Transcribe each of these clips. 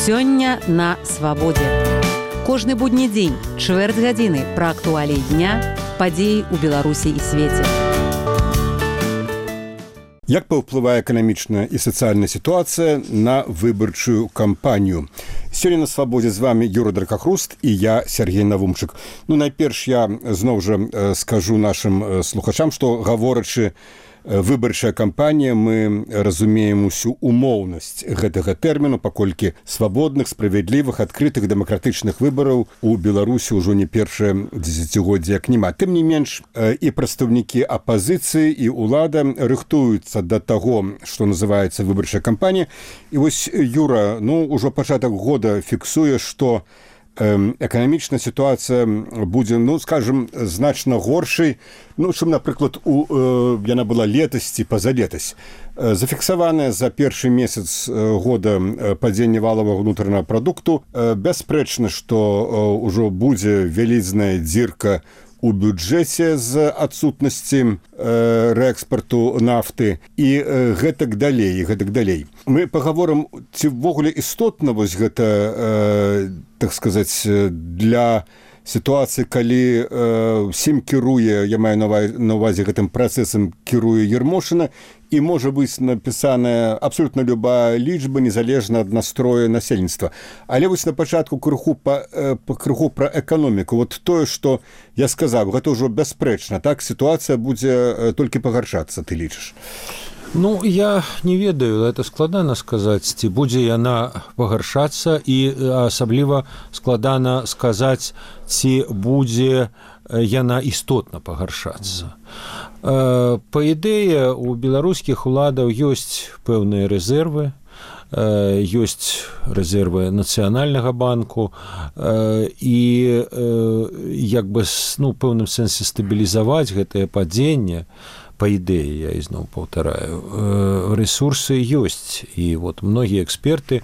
Сёння на свабодзе. Кожны будні дзень, чвэрць гадзіны пра актуаліі дня, падзеі ў Беларусі і свеце. Як паўплывае эканамічная і сацыяльная сітуацыя на выбарчую кампанію? Сёння на свабодзе з вами Юра Дракахруст і я, Сергей Навумчык. Найперш я зноў жа скажу нашым слухачам, што гаворачы выбарчая кампанія, мы разумеем усю умоўнасць гэтага тэрміну, паколькі свабодных, справядлівых, адкрытых дэмакратычных выбараў у Беларусі ўжо не першае дзесяцігоддзе як няма. Тым не менш, і прадстаўнікі апазіцыі, і ўлада рыхтуюцца да таго, што называецца выбарчая кампанія. І вось Юра, ўжо пачатак года фіксуе, што эканамічная сітуацыя будзе, скажем, значна горшай, чым, напрыклад, яна была летась ці пазалетась. Зафіксаванае за першы месяц года падзенне валавага ўнутранага прадукту. Бясспрэчна, што ўжо будзе вялізная дзірка у бюджэце з адсутнасці рээкспарту нафты і гэтак далей. Мы пагаворым, ці ўвогуле істотна вось гэта, так сказаць, для сітуацыі, калі ўсім кіруе, я маю на ўвазе гэтым працэсам кіруе Ермошына, і можа быць напісаная абсолютна любая лічба, незалежна ад настроя насельніцтва. Але вось на пачатку крыху пра эканоміку. Вот тое, што я сказаў, гэта ўжо бясспрэчна, так? Сітуацыя будзе толькі пагаршацца, ты лічыш? Я не ведаю, это складана сказаць, ці будзе яна пагаршацца, і асабліва складана сказаць, ці будзе яна істотна пагаршацца. Па ідэі, у беларускіх уладаў ёсць пэўныя рэзервы, ёсць рэзервы нацыянальнага банку, і як бы пэўным сэнсе стабілізаваць гэтае падзенне, па ідэі, я ізноў паўтараю, рэсурсы ёсць. І многія эксперты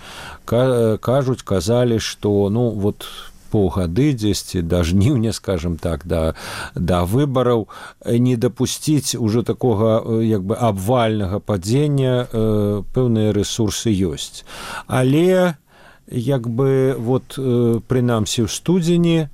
казалі, што паўгады дзесьці да жніўня, скажем так, да выбараў не дапусціць ужо такога абвальнага падзення, пэўныя рэсурсы ёсць. Але прынамсі ў студзені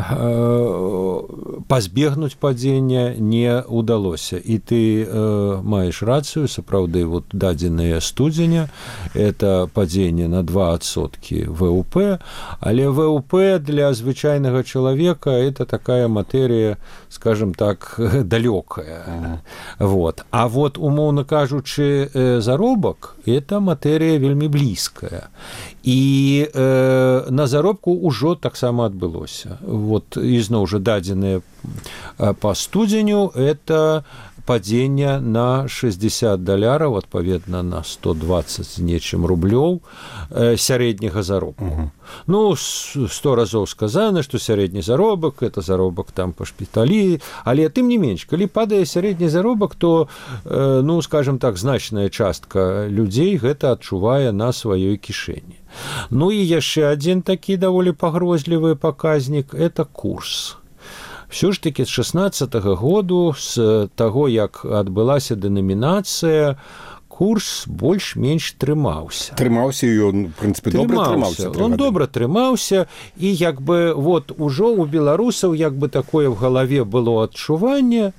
пазбегнуць падзення не ўдалося. І ты маеш рацыю, сапраўды, дадзеныя студзеня, это падзенне на 2% ВВП, але ВВП для звычайнага чалавека это такая матэрыя, скажем так, далёкая. А умоўна кажучы, заробак это матэрыя вельмі блізкая. І на заробку ўжо таксама адбылося. Ізноў жа дадзеныя па студзеню это падзенне на $60, адпаведна на 120 з нечым рублёў сярэдняга заробку. 100 разоў сказана, што сярэдні заробак это заробак там па шпіталі, але тым не менш, калі падае сярэдні заробак, то, скажем так, значная частка людзей гэта адчувае на сваёй кішэні. І яшчэ адзін такі даволі пагрозлівы паказнік это курс. Все ж таки з 16-го году, з таго, як адбылася дэнамінацыя, курс больш-менш трымаўся. Трымаўся, і ён, в прынцыпе, добра трымаўся. Он добра трымаўся, і ужо у беларусаў такое в галаве было адчуванне,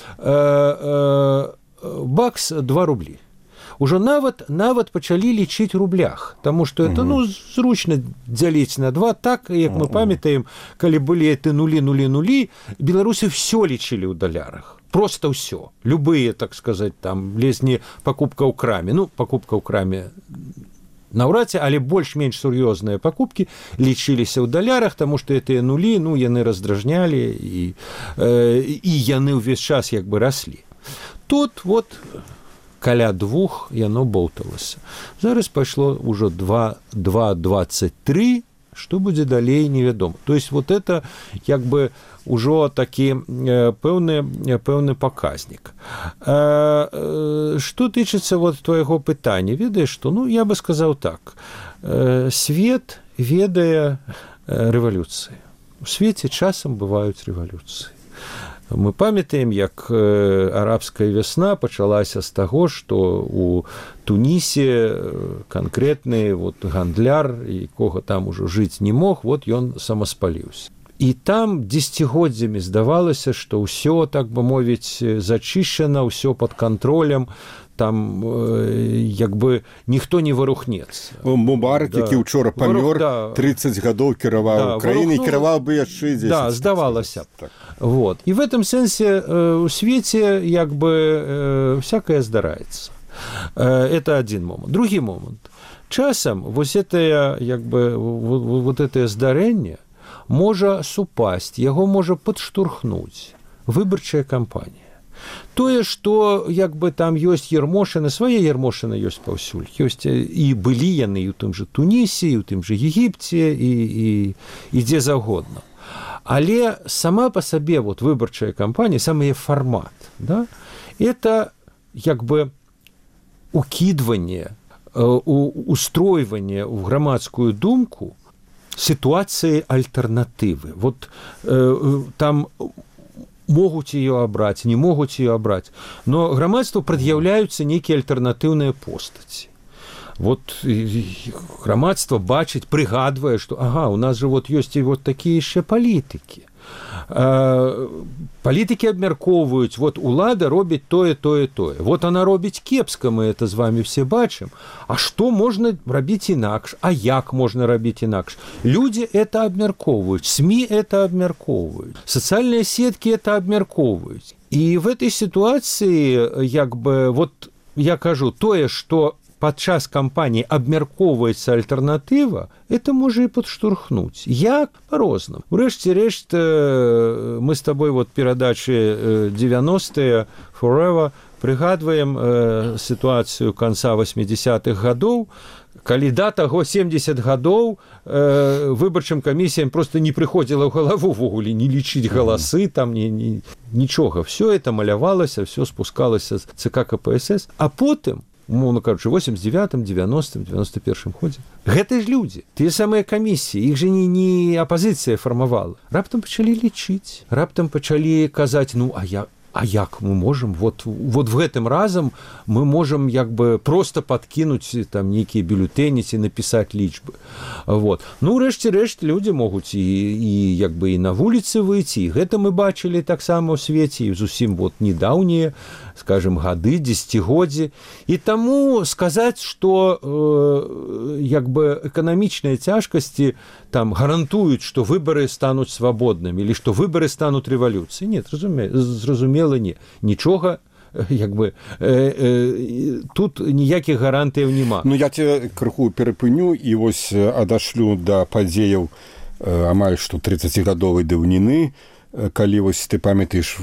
бакс 2 рублі. Ужо нават пачалі лічыць рублях, таму што это, зручна дзяліць на 2, так, як мы памятаем, калі былі эти нулі, беларусы все лічылі ў далярах. Просто ўсё. Любые, так сказаць, там, лезні пакупка ў краме. Пакупка ў краме наўрад ці, але больш-менш сур'ёзныя пакупкі лічыліся ў далярах, таму што гэтыя нулі, яны раздражнялі, і яны ўвесь час раслі. Тут каля 2 яно болталася. Зараз пайшло ўжо 2,23, што будзе далей, невядома. То есть это ўжо такі пэўны паказнік. Што тычыцца твайго пытання, ведаеш, што, я бы сказаў так, свет ведае рэвалюцыі. У свеце часам бываюць рэвалюцыі. Мы памятаем, як арабская вясна пачалася з таго, што у Тунісе канкрэтны гандляр, якога там ужо жыць не мог, ён самаспаліўся. І там дзесяцігоддзямі здавалася, што ўсё, так бы мовіць, зачышчана, ўсё пад кантролем, там як бы ніхто не варухнецца. Мубарак, які ўчора памёр, 30 гадоў кіраваў краінай, кіраваў бы яшчэ 10. Да, здавалася. Вот. І в этом сэнсе у свеце як бы всякое здараецца. Это один момент. Другі момент. Часам это здарэнне можа супасць, яго можа падштурхнуць выбарчая кампанія. Тое, што як бы там ёсць ярмошыны, свае ярмошыны ёсць паўсюль. Ёсць і былі яны і ў тым жа Тунісе, і ў тым жа Егіпце, і дзе заўгодна. Але сама па сабе выбарчая кампанія, сам яе фармат, да, это як бы укидванне, устройванне ў грамадскую думку ситуации альтернативы. Там могуць ее абраць, не могуць ее абраць, но грамадству прад'яўляюцца нейкія альтэрнатыўныя постаці. Грамадства бачыць, прыгадвае, што у нас же ёсць і такія яшчэ палітыкі. Палітыкі абмяркоўваюць, улада робіць тое. Она робіць кепска, мы это з вами все бачым. А што можна рабіць інакш? А як можна рабіць інакш? Людзі это абмяркоўваюць, СМИ это абмяркоўваюць, сацыяльныя сеткі это абмяркоўваюць. І в этой сітуацыі, як бы, я кажу, тое, што падчас кампаніі абмяркоўваецца альтэрнатыва, это можа і падштурхнуць. Як? Па-рознаму. Урэшце рэшт, мы з табой перадачы 90-е Forever прыгадваем сітуацыю канца 80-х гадоў, калі да таго 70 гадоў выбарчым камісіям просто не прыходзіла ў галаву ввогуле не лічыць галасы, там нічога. Все это малявалася, все спускалася з ЦК КПСС, а потым умоўна кажучы, 89-м, 90-м, 91-м годзе. Гэта ж людзі, тыя самыя камісіі, іх же не апазіцыя фармавала. Раптам пачалі лічыць, раптам пачалі казаць, а як мы можам, в гэтым разам мы можам як бы просто падкінуць там нейкія бюлетэні ці напісаць лічбы. Рэшце рэшт людзі могуць і як бы і на вуліцы выйти, і гэта мы бачылі таксама ў свеце, і зусім недаўнія, скажем, гады, дзесяцігоддзі. І таму сказаць, што як бы эканамічныя цяжкасці там гарантуюць, што выбары стануць свабоднымі, или што выбары стануць рэвалюцыяй. Нет, зразумела, не. Нічога, як бы, тут ніякіх гарантыяў няма. Я тебе крыху перапыню і адашлю да падзеяў амаль што 30-гадовай даўніны, калі ты памятаеш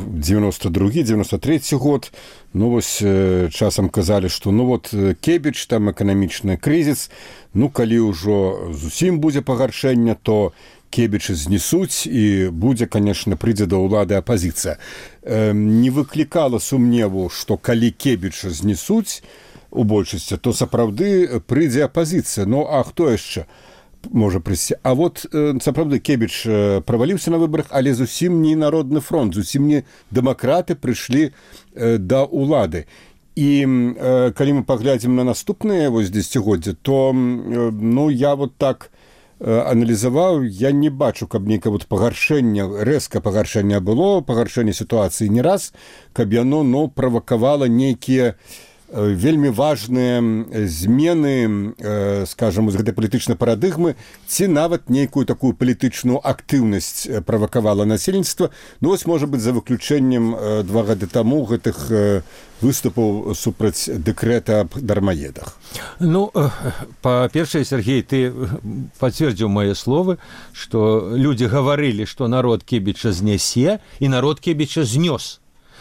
92-93 год, часам казалі, што Кебіч, там эканамічны крызіс, калі ўжо зусім будзе пагаршэнне, то Кебіча знесуць і будзе, конечно, прыйдзе да ўлады апазіцыя. Не выклікала сумневу, што калі Кебіча знесуць у большасці, то сапраўды прыйдзе апазіцыя. А хто яшчэ можа прыйсці? А сапраўды Кебіч праваліўся на выбарах, але зусім не Народны фронт, зусім не дэмакраты прыйшлі да ўлады. І калі мы паглядзім на наступныя дзесяцігоддзі, то я так аналізаваў, я не бачу, каб нейкае пагаршэнне, рэзка пагаршэнне было, пагаршэнне сітуацыі не раз, каб яно правакавала нейкія вельмі важныя змены, скажам, з гэтай палітычнай парадыгмы, ці нават нейкую такую палітычную актыўнасць правакавала насельніцтва. Можа быць, за выключэннем 2 гады таму гэтых выступаў супраць дэкрэта аб дармаедах. Па-першае, Сергей, ты пацвердзіў мае словы, што людзі гаварылі, што народ Кебіча знясе, і народ Кебіча знёс.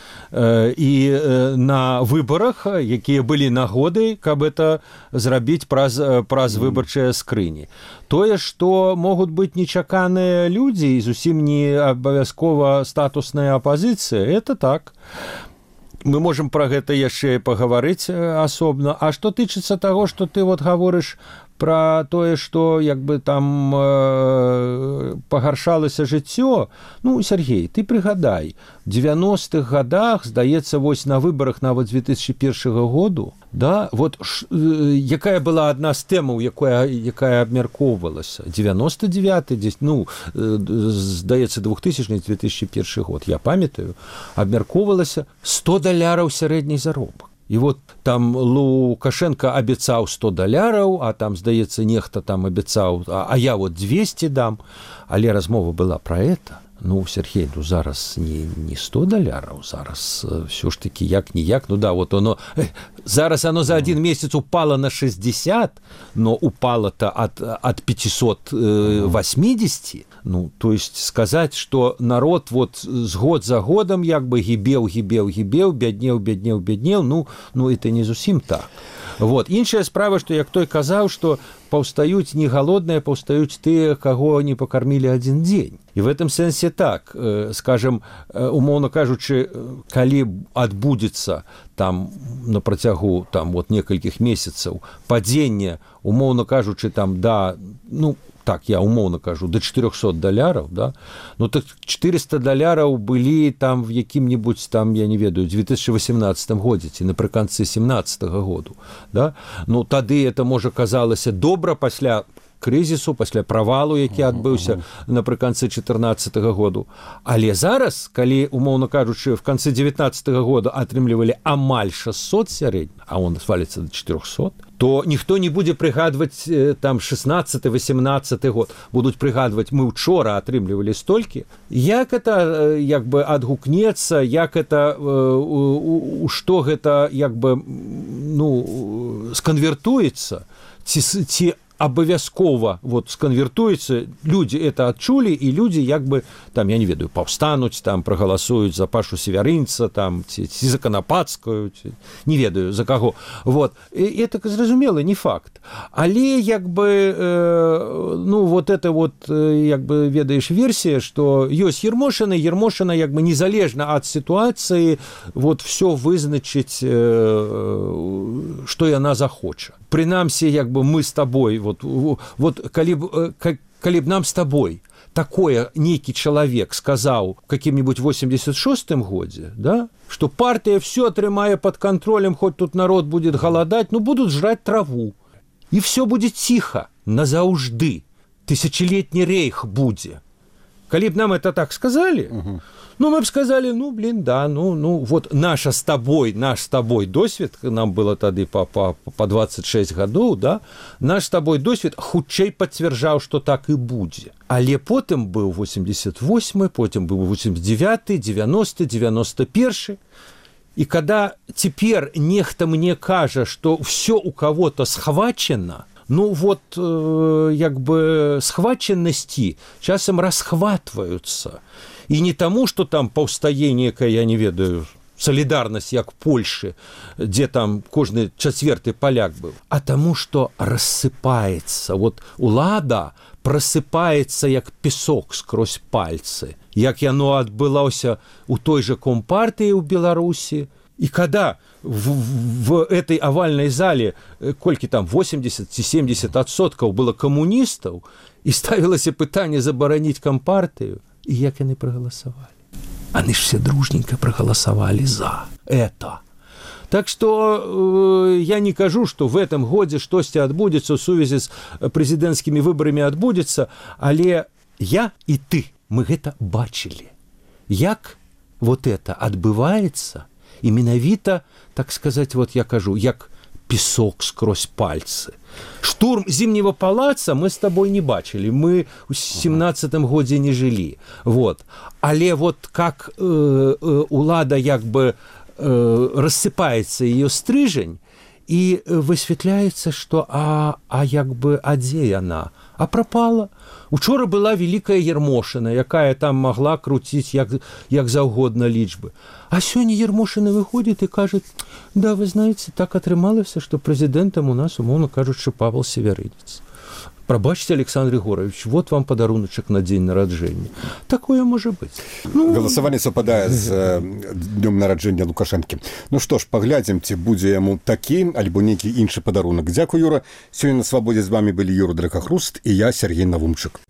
І на выбарах, якія былі нагоды, каб это зрабіць праз выбарчыя скрыні. Тое, што могуць быць нечаканыя людзі і зусім не абавязкова статусная апазіцыя, это так. Мы можам пра гэта яшчэ пагаварыць асобна. А што тычыцца таго, што ты гаворыш про тое, што як бы там пагаршалася жыццё, ну, Сергей, ты прыгадай, в 90-х годах, здаецца, вось на выбарах нават 2001 году, да, вот якая была адна з тэмаў, якая абмяркоўвалася, 99-й, ну, здаецца, 2000-2001 год, я памятаю, абмяркоўвалася $100 сярэдні заробак. І вот там Лукашенко абяцаў $100, а там, здаецца, нехта там абяцаў, а я вот 200 дам, але размова была пра это. Ну, Сергей, ну, зараз не $100, зараз все ж таки як-ніяк, ну да, вот оно, зараз оно за один месяц упало на 60, но упало-то от 580, ну, то есть сказать, что народ вот с год за годом як бы гибел, бяднеў, ну, это не зусім так. Вот. Іншая справа, што як той казаў, што паўстаюць не галодныя, паўстаюць тыя, каго не пакармілі адзін дзень. І в этом сэнсе так, скажем, умоўна кажучы, калі адбудзецца там на працягу там вот некалькіх месяцаў падзенне, умоўна кажучы, там да, ну, так, я умоўна кажу, до $400, да? Ну, так $400 былі там в якім-небудзь там, я не ведаю, 2018 годзе, ці напрыканцы 17 году, да? Ну, тады это, можа, казалася добра пасля крызісу, пасля правалу, які адбыўся напрыканцы 14 году. Але зараз, калі, умоўна кажучы, в канцы 19 года атрымлівалі амаль 600 сярэдні, а он сваліцца до 400, то ніхто не будзе прыгадваць там 16-18 год. Будуць прыгадваць, мы учора атрымлівалі столькі. Як это як бы адгукнецца, як это, што гэта як бы, ну, сканвертуецца, ці абавязкова вот сканвертуецца, людзі это адчулі, і людзі як бы там, я не ведаю, паўстануць, там прагаласуюць за Пашу Севярынца, там ці за Канапацкую, не ведаю за каго. Вот. І это зразумела, не факт. Але як бы ну вот это вот як бы ведаеш версія, што ёсць Ермошына як бы незалежна ад сітуацыі вот все вызначыць, што яна захоча. Прынамсі, як бы мы з табой, вот калі б нам з табой такое нейкі чалавек сказаў в каким-нибудь 86-м годзе, да, что партия все атрымае под контролем, хоть тут народ будет голодать, ну будут жрать траву, и все будет тихо назаўжды, тысячелетний рейх будзе. Калі б нам это так сказали, ну, мы бы сказали, ну, блин, да, ну, вот наш с тобой досвед, нам было тады по 26 гадоў, да, наш с тобой досвед хутчэй пацвярджаў, што так і будзе. Але потым быў 88-й, потым быў 89-й, 90-й, 91-й. И когда теперь нехта мне кажа, что все у кого-то схвачено, ну вот як бы схваченности часам расхватываются. И не тому, что там паўстае некая, я не ведаю, солидарность, як Польши, где там кожны чацвёрты поляк был, а тому, что рассыпается. Вот улада просыпается, як песок скрозь пальцы. Як яно адбылося у той же Компартии у Беларуси. И когда в этой овальной зале, колькі там 80-70% было коммунистов, и ставилось пытание забараніць Компартию, и як яны проголосовали? Они ж все дружненько проголосовали за это. Так что я не кажу, что в этом годзе штосьці адбудзецца в сувязі с президентскими выборами адбудзецца, але я и ты, мы гэта бачили. Як вот это адбываецца, и менавіта, так сказать, вот я кажу, як песок скрозь пальцы. Штурм Зимнего палаца мы с тобой не бачили, мы в 17-м годзе не жили. Вот. Але вот как улада як бы рассыпается ее стрижень, и высветляется, что як бы дзе яна? А пропала. Учора была великая Ермошина, якая там могла крутить як заўгодна лічбы. А сёння Ермошина выходит и кажет, да, вы знаете, так атрымалася, что президентом у нас, умоўно кажучы, Павел Севярынец. Прабачьте, Александр Егорович, вот вам подаруночек на день народжения. Такое может быть. Галасаванне супадае з днём нараджэння Лукашэнкі. Ну што ж, паглядзім, ці будзе яму такі альбо нейкі іншы падарунак. Дзякуй, Юра. Сёння на свабодзе з вами былі Юра Дракахруст і я, Сергей Навумчык.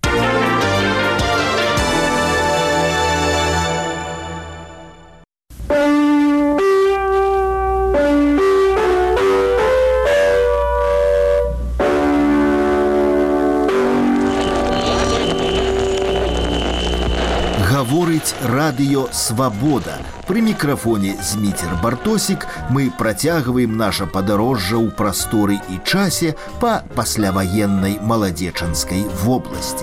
Гаворыць радыё «Свабода». Пры мікрафоне Зміцер Бартосік мы працягваем наша падарожжа ў прасторы і часе па пасляваеннай маладзечанскай вобласці.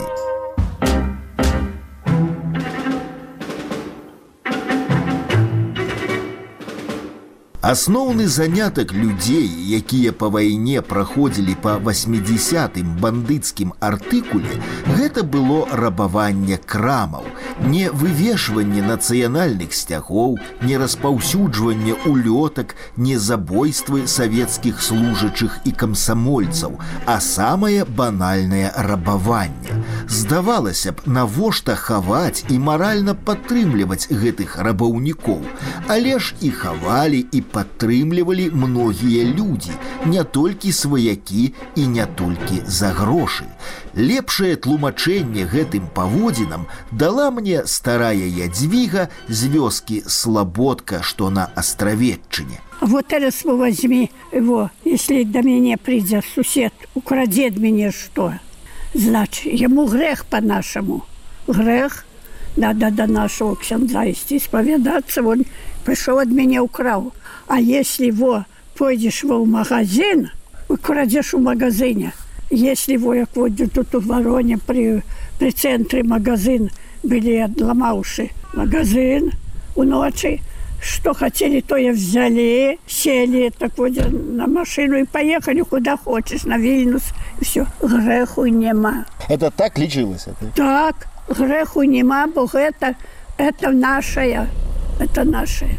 Асноўны занятак людзей, якія па вайне праходзілі па 80-м бандыцкім артыкуле, гэта было рабаванне крамаў, не вывешванне нацыянальных сцягоў, не распаўсюджванне улётак, не забойствы савецкіх служачых і камсамольцаў, а самае банальнае рабаванне. Здавалася б, навошта хаваць і маральна падтрымліваць гэтых рабаўнікоў, але ж і хавалі, і падтрымлівалі многія людзі, не толькі сваякі і не толькі за грошы. Лепшае тлумачэнне гэтым паводзінам дала мне старая Ядвіга з вёскі Слободка, што на Астравеччыне. Вот teraz возьми его, если до меня придет сусед, украдет мне что? Значит, ему грех по-нашему. Грех. Надо до нашего ксяндза идти, исповедаться. Он пришел от меня, украл. А если пойдешь в магазин, украдешь в магазине. Если я ходил тут в Вороне при центре магазин, были отломавши магазин у ночи, что хотели, то и взяли, сели так вот на машину и поехали куда хочешь, на Вильнюс. И все, греху нема. Это так лечилось? Так, греху нема, бо это наше, это наше.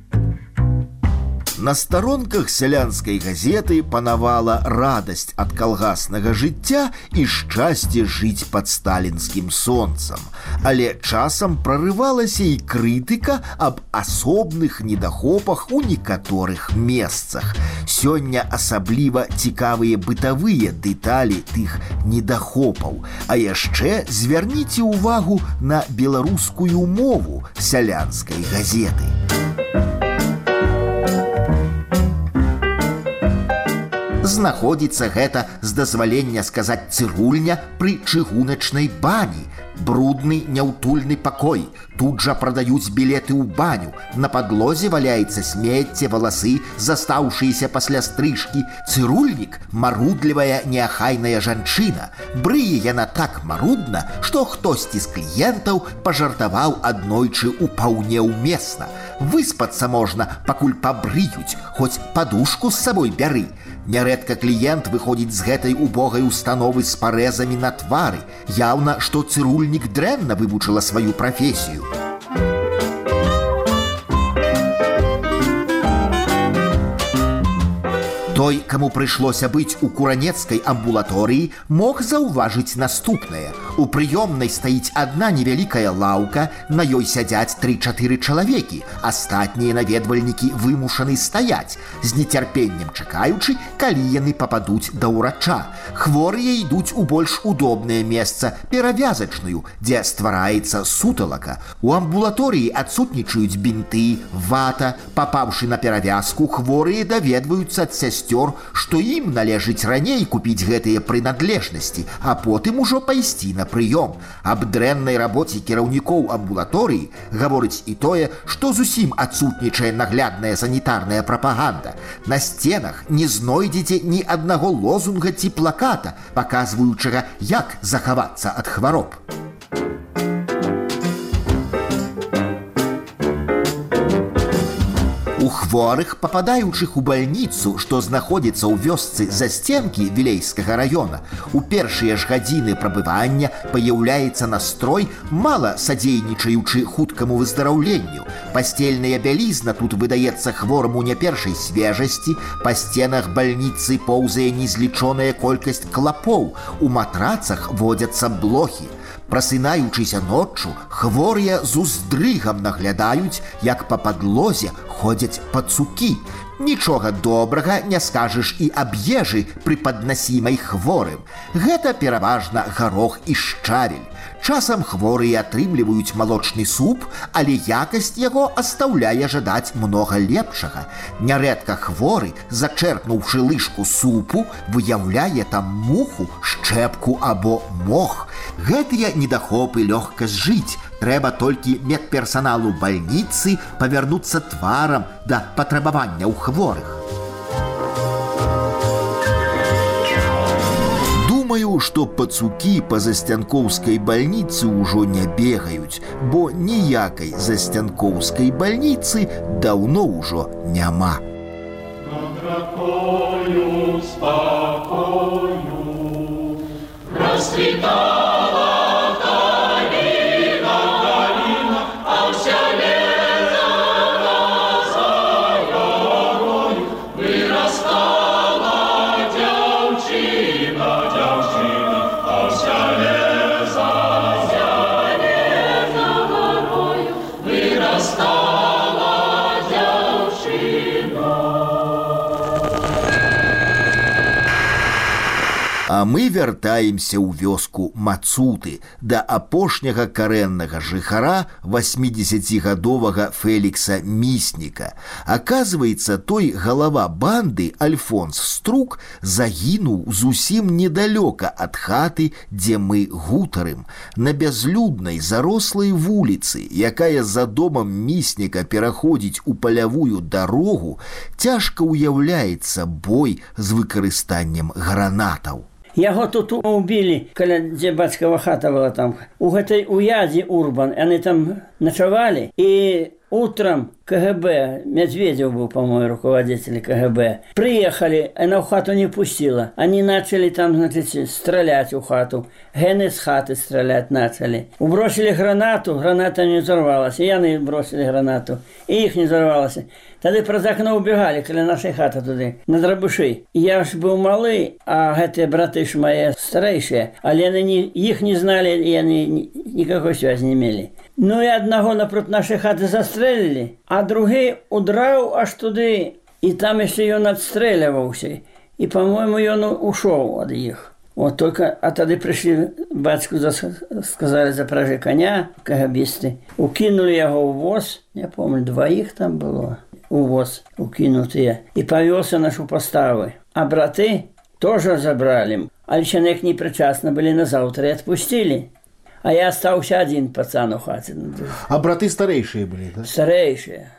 На старонках сялянскай газеты панавала радасць ад калгаснага жыцця і шчасце жыць пад сталінскім сонцам. Але часам прарывалася і крытыка аб асобных недахопах у некаторых месцах. Сёння асабліва цікавыя бытавыя дэталі тых недахопаў. А яшчэ звярніце ўвагу на беларускую мову сялянскай газеты. Знаходзіцца гэта, з дазвалення сказаць, цырульня пры чыгуначнай бані. Брудны, няўтульны пакой. Тут жа прадаюць білеты ў баню. На падлозе валяецца смецце, валасы, застаўшыеся пасля стрыжкі. Цырульнік – марудлівая, неахайная жанчына. Брые яна так марудна, што хтосьці з кліентаў пажартаваў аднойчы упаўне ўмесна. Выспацца можна, пакуль пабрыюць, хоць падушку з сабой бяры. Нярэдка кліент выходзіць з гэтай убогай установы з парэзамі на твары. Яўна, што цырульнік дрэнна вывучыла сваю прафесію. Той, каму прыйшлося быць у куранецкай амбулаторыі, мог заўважыць наступнае. У прыёмнай стаіць адна невялікая лаўка, на ёй сядзяць 3-4 чалавекі. Астатнія наведвальнікі вымушаны стаяць, з нецярпеннем чакаючы, калі яны пападуць да ўрача. Хворыя ідуць у больш удобнае месца, перавязачную, дзе ствараецца суталака. У амбулаторыі адсутнічаюць бінты, вата. Папаўшы на перавязку, хворыя даведваюцца ад сясцёр, што ім належыць раней купіць гэтыя прынадлежнасці, а потым ужо пайсці на прыём. Аб дрэннай рабоце кіраўнікоў амбулаторыі гаворыць і тое, што зусім адсутнічае наглядная санітарная прапаганда. На сценах не знойдзеце ні аднаго лозунга ці плаката, паказваючага, як захавацца ад хвароб. У хворых, попадаючых у бальніцу, што знаходзіцца ў вёсцы засценкі Вілейскага района, у першыя ж гадзіны прабывання паяўляецца настрой, мала садзейнічаючы хуткаму выздараўленню. Пасцельная бялізна тут выдаецца хвораму не першай свежасці, па сценах бальніцы поўзае незлічоная колькасць клапоў, у матрацах водзяцца блохі. Прасынаючыся ноччу, хворыя з уздрыгам наглядаюць, як па падлозе ходзяць пацукі. Нічога добрага не скажаш і аб ежы, прыпаднасімай хворым. Гэта пераважна гарох і шчавель. Часам хворыя атрымліваюць малочны суп, але якасць яго астаўляе жадаць многа лепшага. Нярэдка хворы, зачэрпнуўшы лыжку супу, выяўляе там муху, шчэпку або мох. Гэтыя недахопы лёгка зжыць. Трэба толькі медперсаналу бальніцы павярнуцца тварам да патрабаванняў хворых. Думаю, што пацукі па засцянкоўскай бальніцы ўжо не бегаюць, бо ніякай засцянкоўскай бальніцы даўно ўжо няма. Над ракою спакою расцвітала каліна, а ўся лета за горою вырастала дзяўчына, а ўся лета за горою вырастала дзяўчына. А мы вяртаемся ў вёску Мацуты да апошняга карэннага жыхара 80гадовага Фелікса Місніка. Аказваецца, той галава банды Альфонс Струк загінуў зусім недалёка ад хаты, дзе мы гутарым, на бязлюднай зарослай вуліцы, якая за домам Місніка пераходзіць у палявую дарогу, цяжка ўяўляецца бой з выкарыстаннем гранатаў. Яго тут убілі, каля дзе бацькава хата была там. У гэтай уядзе Урбан, яны там начавалі, і утром КГБ, Медведев был, по-моему, руководитель КГБ, приехали, она в хату не пустила. Они начали там, значит, стрелять в хату. Гены с хаты стрелять начали. Убросили гранату, граната не взорвалась. И яны бросили гранату, и их не взорвалась. Тогда про окно убегали, коли нашей хаты туда, на дробыши. Я ж был малый, а эти браты ж мои старейшие, але они их не знали, и они никакой связи не имели. Ну и одного напротив нашей хаты застрелили, а другий удрав аж туди, і там ще він відстрілювався. І, по-моєму, він ушов від їх. От тільки, а тоді прийшли, батьку сказали, запряжи коня, КГБисти. Укинули його у воз, я пам'ятаю, двоїх там було, у воз укинуті. І повелся нашу постави. А брати теж забрали. Альчанек непричастно були на завтра і відпустили. А я остался один пацан у хате. А браты старейшие были, да? Старейшие.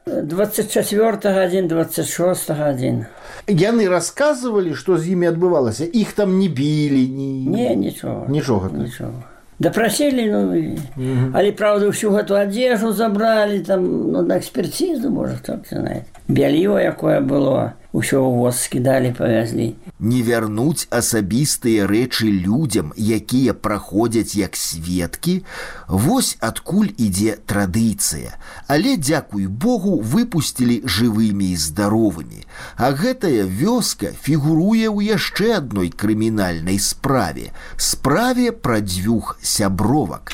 24-го один, 26-го один. Яны рассказывали, что с ними отбывалось? Их там не били? Не, ничего. Ничего. Допросили, але, правда, всю эту одежду забрали, там, на экспертизу, может, кто-то знает. Белье, якое было, усё ў воз скидали, повезли. Не вярнуць асабістыя рэчы людзям, якія праходзяць як сведкі, вось адкуль ідзе традыцыя. Але, дзякуй Богу, выпусцілі жывымі і здаровымі. А гэтая вёска фігуруе ў яшчэ адной крымінальнай справе. Справе пра дзвюх сябровак.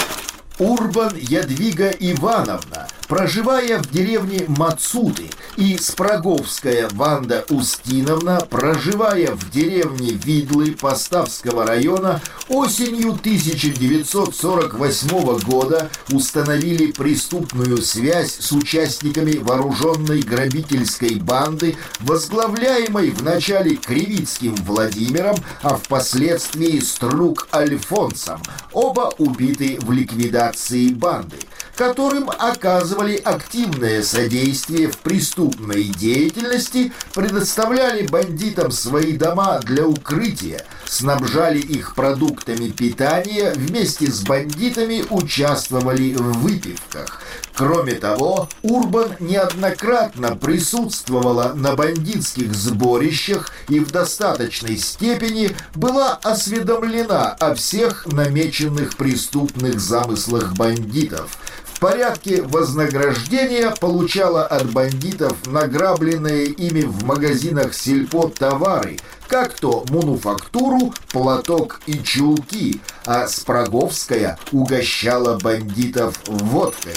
Урбан Ядвига Ивановна проживая в деревне Мацуты, и Спраговская Ванда Устиновна, проживая в деревне Видлы Поставского района, осенью 1948 года установили преступную связь с участниками вооруженной грабительской банды, возглавляемой вначале Кривицким Владимиром, а впоследствии Струк Альфонсом, оба убиты в ликвидации банды, которым оказывали активное содействие в преступной деятельности, предоставляли бандитам свои дома для укрытия, снабжали их продуктами питания, вместе с бандитами участвовали в выпивках. Кроме того, Урбан неоднократно присутствовала на бандитских сборищах и в достаточной степени была осведомлена о всех намеченных преступных замыслах бандитов. В порядке вознаграждения получала от бандитов награбленные ими в магазинах сельпо товары, как то мануфактуру, платок и чулки, а Спраговская угощала бандитов водкой.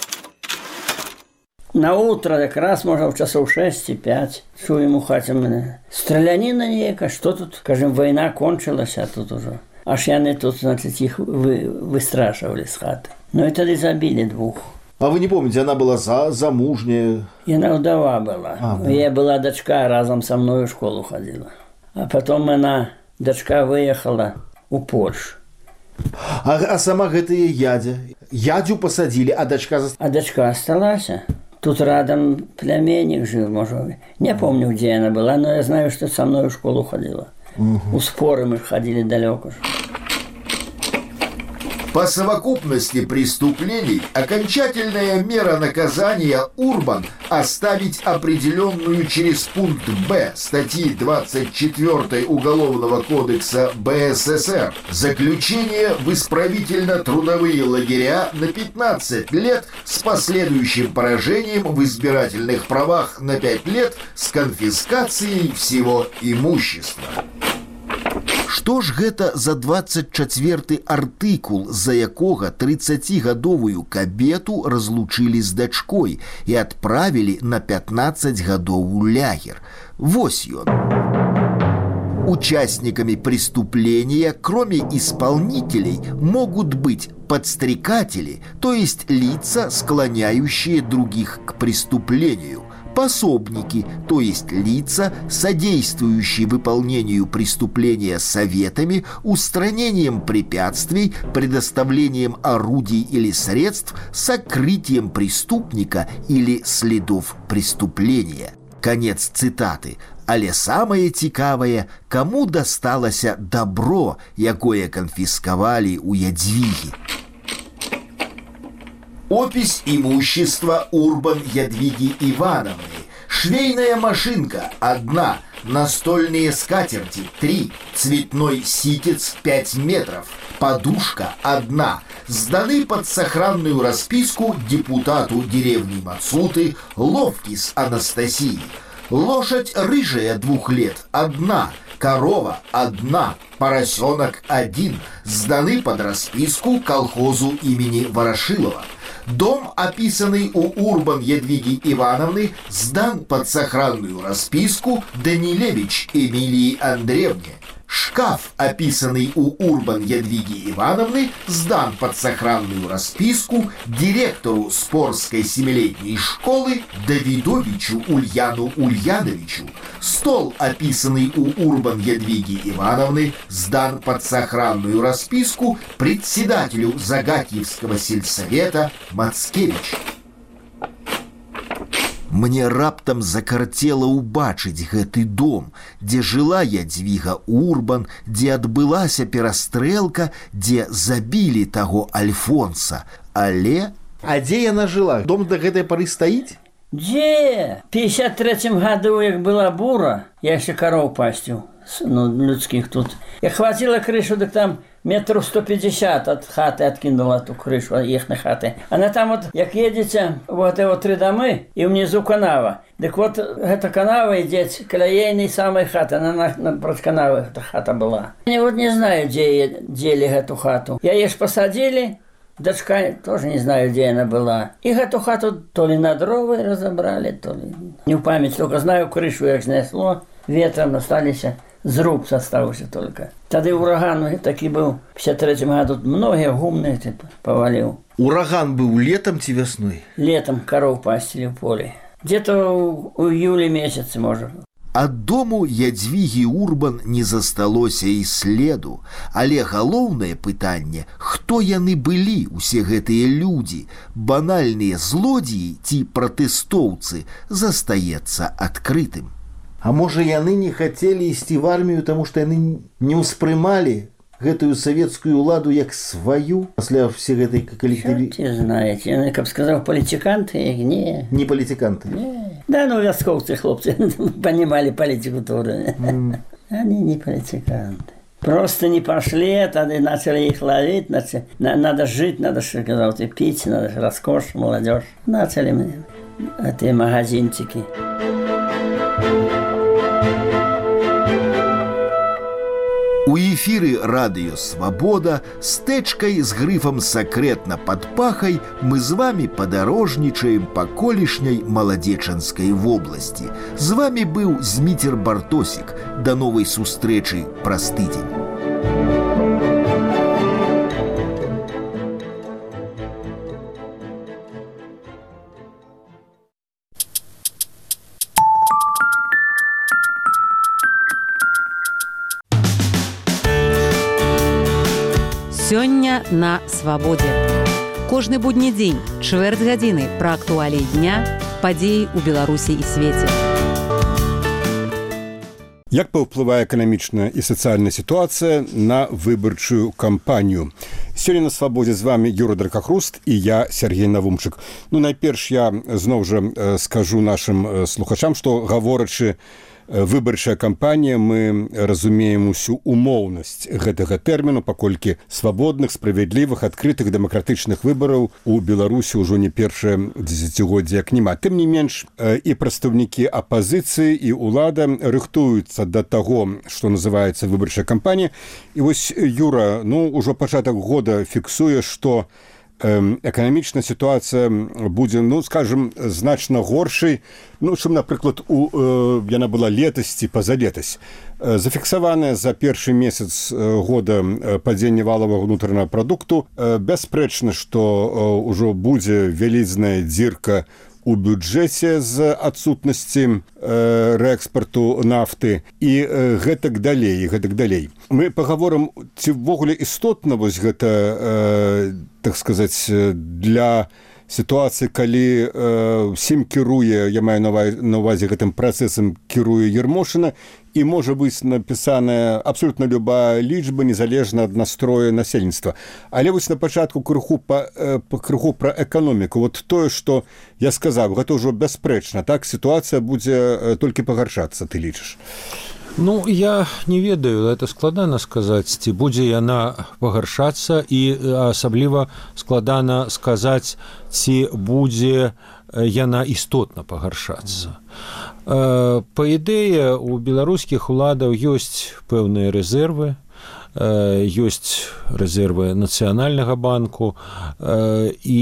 На утро якраз, можа, в часов 6-5, чуем у хаце мене. Стрелянина нейка, что тут, скажем, война кончилась, а тут уже. Аж яны тут, значит, их выстрашивали с хаты. Ну и тогда забили 2. А вы не помните, она была замужняя? Яна удова была. Да. Я была дочка, разом со мной в школу ходила. А потом она, дочка, выехала у Польшу. А сама гэтая ядя? Ядю посадили, а дочка... А дочка осталась. Тут рядом племянник жил, может. Не помню, где она была, но я знаю, что со мной в школу ходила. У споры мы ходили далеко. По совокупности преступлений окончательная мера наказания Урбан оставить определенную через пункт Б статьи 24 Уголовного кодекса БССР заключение в исправительно-трудовые лагеря на 15 лет с последующим поражением в избирательных правах на 5 лет с конфискацией всего имущества. Што ж гэта за 24 артыкул, за якога 30гадовую кабету разлучылі з дачкой і адправілі на 15 гадоў у лагер? Вось ён. Участниками преступления, кроме исполнителей, могут быть подстрекатели, то есть лица, склоняющие других к преступлению, пособники, то есть лица, содействующие выполнению преступления советами, устранением препятствий, предоставлением орудий или средств, сокрытием преступника или следов преступления. Конец цитаты. Але самае цікавае, каму дасталася добро, якое канфіскавалі у Ядвігі. Опись имущества Урбан Ядвиги Ивановны. Швейная машинка – 1, настольные скатерти – 3, цветной ситец – 5 метров, подушка – 1, сданы под сохранную расписку депутату деревни Мацуты Ловкис Анастасии. Лошадь рыжая 2 лет – 1, корова – 1, поросенок – 1, сданы под расписку колхозу имени Ворошилова. Дом, описанный у Урбан Ядвиги Ивановны, сдан под сохранную расписку Данилевич Эмилии Андреевне. Шкаф, описанный у Урбан Ядвиги Ивановны, сдан под сохранную расписку директору Спорской 7-летней школы Давидовичу Ульяну Ульяновичу. Стол, описанный у Урбан Ядвиги Ивановны, сдан под сохранную расписку председателю Загатьевского сельсовета Мацкевичу. Мне раптам закарцела ўбачыць гэты дом, дзе жыла Ядвіга Урбан, дзе адбылася перастрэлка, дзе забілі таго Альфонса. Але... А дзе яна жила? Дом до гэтай пары стаіць? Дзе? В 53-м году, як была бура, я яшчэ кароў пасціў, людских тут. Я хватила крышу, так там 150 от хаты откинула ту крышу ихной хаты. Она там вот, як едете, вот эти 3 домы, и внизу канава. Так вот, эта канава идет к ейной самой хаты. Она напротив канавы эта хата была. Я вот не знаю, где дели эту хату. Я ешь посадили, дочка тоже не знаю, где она была. И эту хату то ли на дрова разобрали, то ли... Не в память, только знаю, крышу як снесло, ветром остались... Зруб остался только. Тогда ураган такой был. В 53-м году многие гумные повалил. Ураган был летом ці весной? Летом коров пастили в поле. Где-то у июля месяца, может. Ад дому Ядвігі Урбан не засталося і следу. Але галоўнае пытанне, хто яны былі, усе гэтыя людзі, банальныя злодзеі ці пратэстоўцы, застаецца адкрытым. А можа, яны не хотели идти в армию, потому что яны не успрымали гэтую савецкую ўладу як сваю пасля ўсе гэтай калектыві... Ці знаеце, яны, каб сказаў, палітыканты, не. Не палітыканты. Не. Да, ну, вяскоўцы хлопцы панімалі палітыку тоже. Они не палітыканты. Просто не пошли, тогда начали их ловить, надо жить, надо, сказал, пить, надо роскошь, молодежь. Начали мне эти магазинчики. У эфіры радыё «Свабода» з тэчкай з грыфам «Сакрэтна пад пахай» мы з вамі падарожнічаем па колішняй Маладзечанскай вобласці. З вамі быў Зміцер Бартосік. Да новай сустрэчы праз тыдзень. Сёння на свабодзе. Кожны будні дзень, чвэрць гадзіны пра актуаліі дня, падзеі ў Беларусі і свеце. Як паўплывае эканамічная і сацыяльная сітуацыя на выбарчую кампанію? Сёння на свабодзе з вами Юра Дракахруст і я, Сергей Навумчык. Ну, найперш я зноў жа скажу нашым слухачам, што гаворачы выбарчая кампанія, мы разумеем усю умоўнасць гэтага тэрміну, паколькі свабодных, справядлівых, адкрытых дэмакратычных выбараў у Беларусі ўжо не першае дзесяцігоддзе як няма. Тым не менш, і прадстаўнікі апазіцыі, і ўлада рыхтуюцца да таго, што называецца выбарчая кампанія. І вось, Юра, ну, ўжо пачатак года фіксуе, што эканамічная сітуацыя будзе, ну, скажем, значна горшай, ну, чым, напрыклад, яна была летась ці пазалетась. Зафіксаваная за першы месяц года падзенне валавага ўнутранага прадукту. Бясспрэчна, што ўжо будзе вялізная дзірка у бюджэце з адсутнасці рээкспарту нафты і гэтак далей, гэтак далей. Мы пагаворым, ці ўвогуле істотна вось гэта, так сказаць, для сітуацыі, калі ўсім кіруе, я маю на ўвазе гэтым працэсам кіруе Ермошына, і можа быць напісаная абсолютна любая лічба, незалежна ад настроя насельніцтва. Але вось на пачатку крыху пра эканоміку. Вот тое, што я сказаў, гэта ўжо бясспрэчна, так? Сітуацыя будзе толькі пагаршацца, ты лічыш? Ну, я не ведаю, это складана сказаць, ці будзе яна пагаршацца, і асабліва складана сказаць, ці будзе яна істотна пагаршацца. Па ідэі, у беларускіх уладаў ёсць пэўныя рэзервы, ёсць рэзервы нацыянальнага банку, і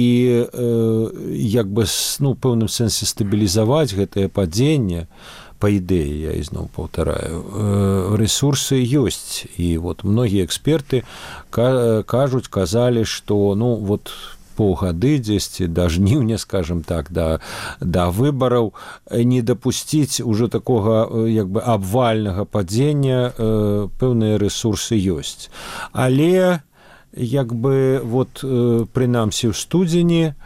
як бы, ну, пэўным сэнсе стабілізаваць гэтае падзенне, па ідэі, я ізноў паўтараю, рэсурсы ёсць. І вот многія эксперты кажуць, казалі, што, ну, вот паўгады дзесьці да жніўня, скажем так, да выбараў не дапусціць ужо такога як бы абвальнага падзення, пэўныя рэсурсы ёсць. Але як бы вот прынамсі ў студзені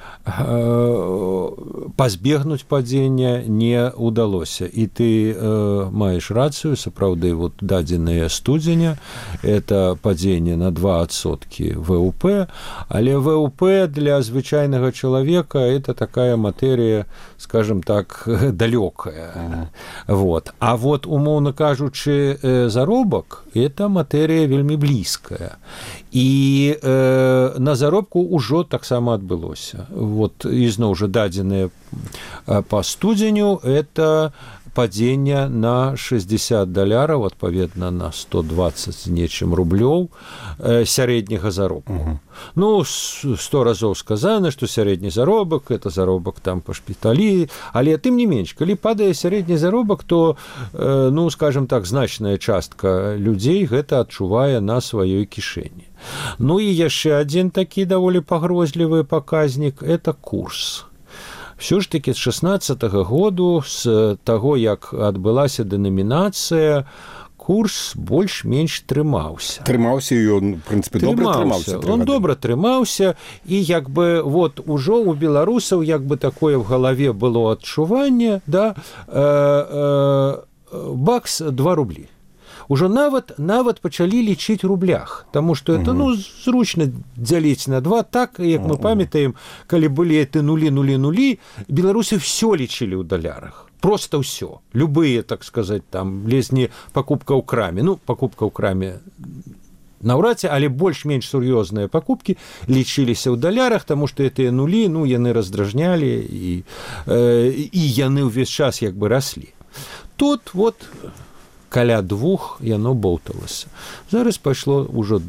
пазбегнуць падзення не ўдалося. І ты маеш рацыю, сапраўды, вот дадзеныя студзеня, это падзенне на 2% ВУП, але ВУП для звычайнага чалавека это такая матэрія, скажем так, далёкая. Вот. А вот, умоўна кажучы, заробак это матэрія вельмі блізкая. І на заробку ўжо таксама адбылося. Вот, ізноў жа дадзеныя па студзеню, это падзення на $60, адпаведна на 120 з нечым рублёў сярэдняга заробку. Ну, 100 разоў сказано, што сярэдні заробак, это заробак там па шпіталі, але тым не менш, калі падае сярэдні заробак, то, ну, скажем так, значная частка людзей гэта адчувае на сваёй кішэні. Ну і яшчэ адзін такі даволі пагрозлівы паказнік – это курс. Все ж таки з 16-го году, з таго, як адбылася дэнамінацыя, курс больш-менш трымаўся. Трымаўся, і ён, в прынцыпе, добра трымаўся. Он добра трымаўся, і як бы вот ужо у беларусаў як бы такое в галаве было адчуванне, да, бакс 2 рублі. Ужо нават пачалі лічыць рублях, таму што это зручна дзяліць на 2, так як мы памятаем, калі былі эти нулі, беларусы все лічылі ў далярах. Просто ўсё. Любые, так сказать, там лезні пакупка ў краме. Ну, пакупка ў краме наўрад ці, але больш-менш сур'ёзныя пакупкі лічыліся ў далярах, таму што гэтыя нулі, яны раздражнялі і яны ўвесь час як бы раслі. Тут вот каля 2 яно болталася. Зараз пайшло ўжо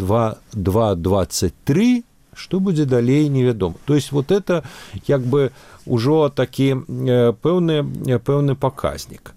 2,23, што будзе далей, невядома. То есть вот это як бы ўжо такі пэўны паказнік.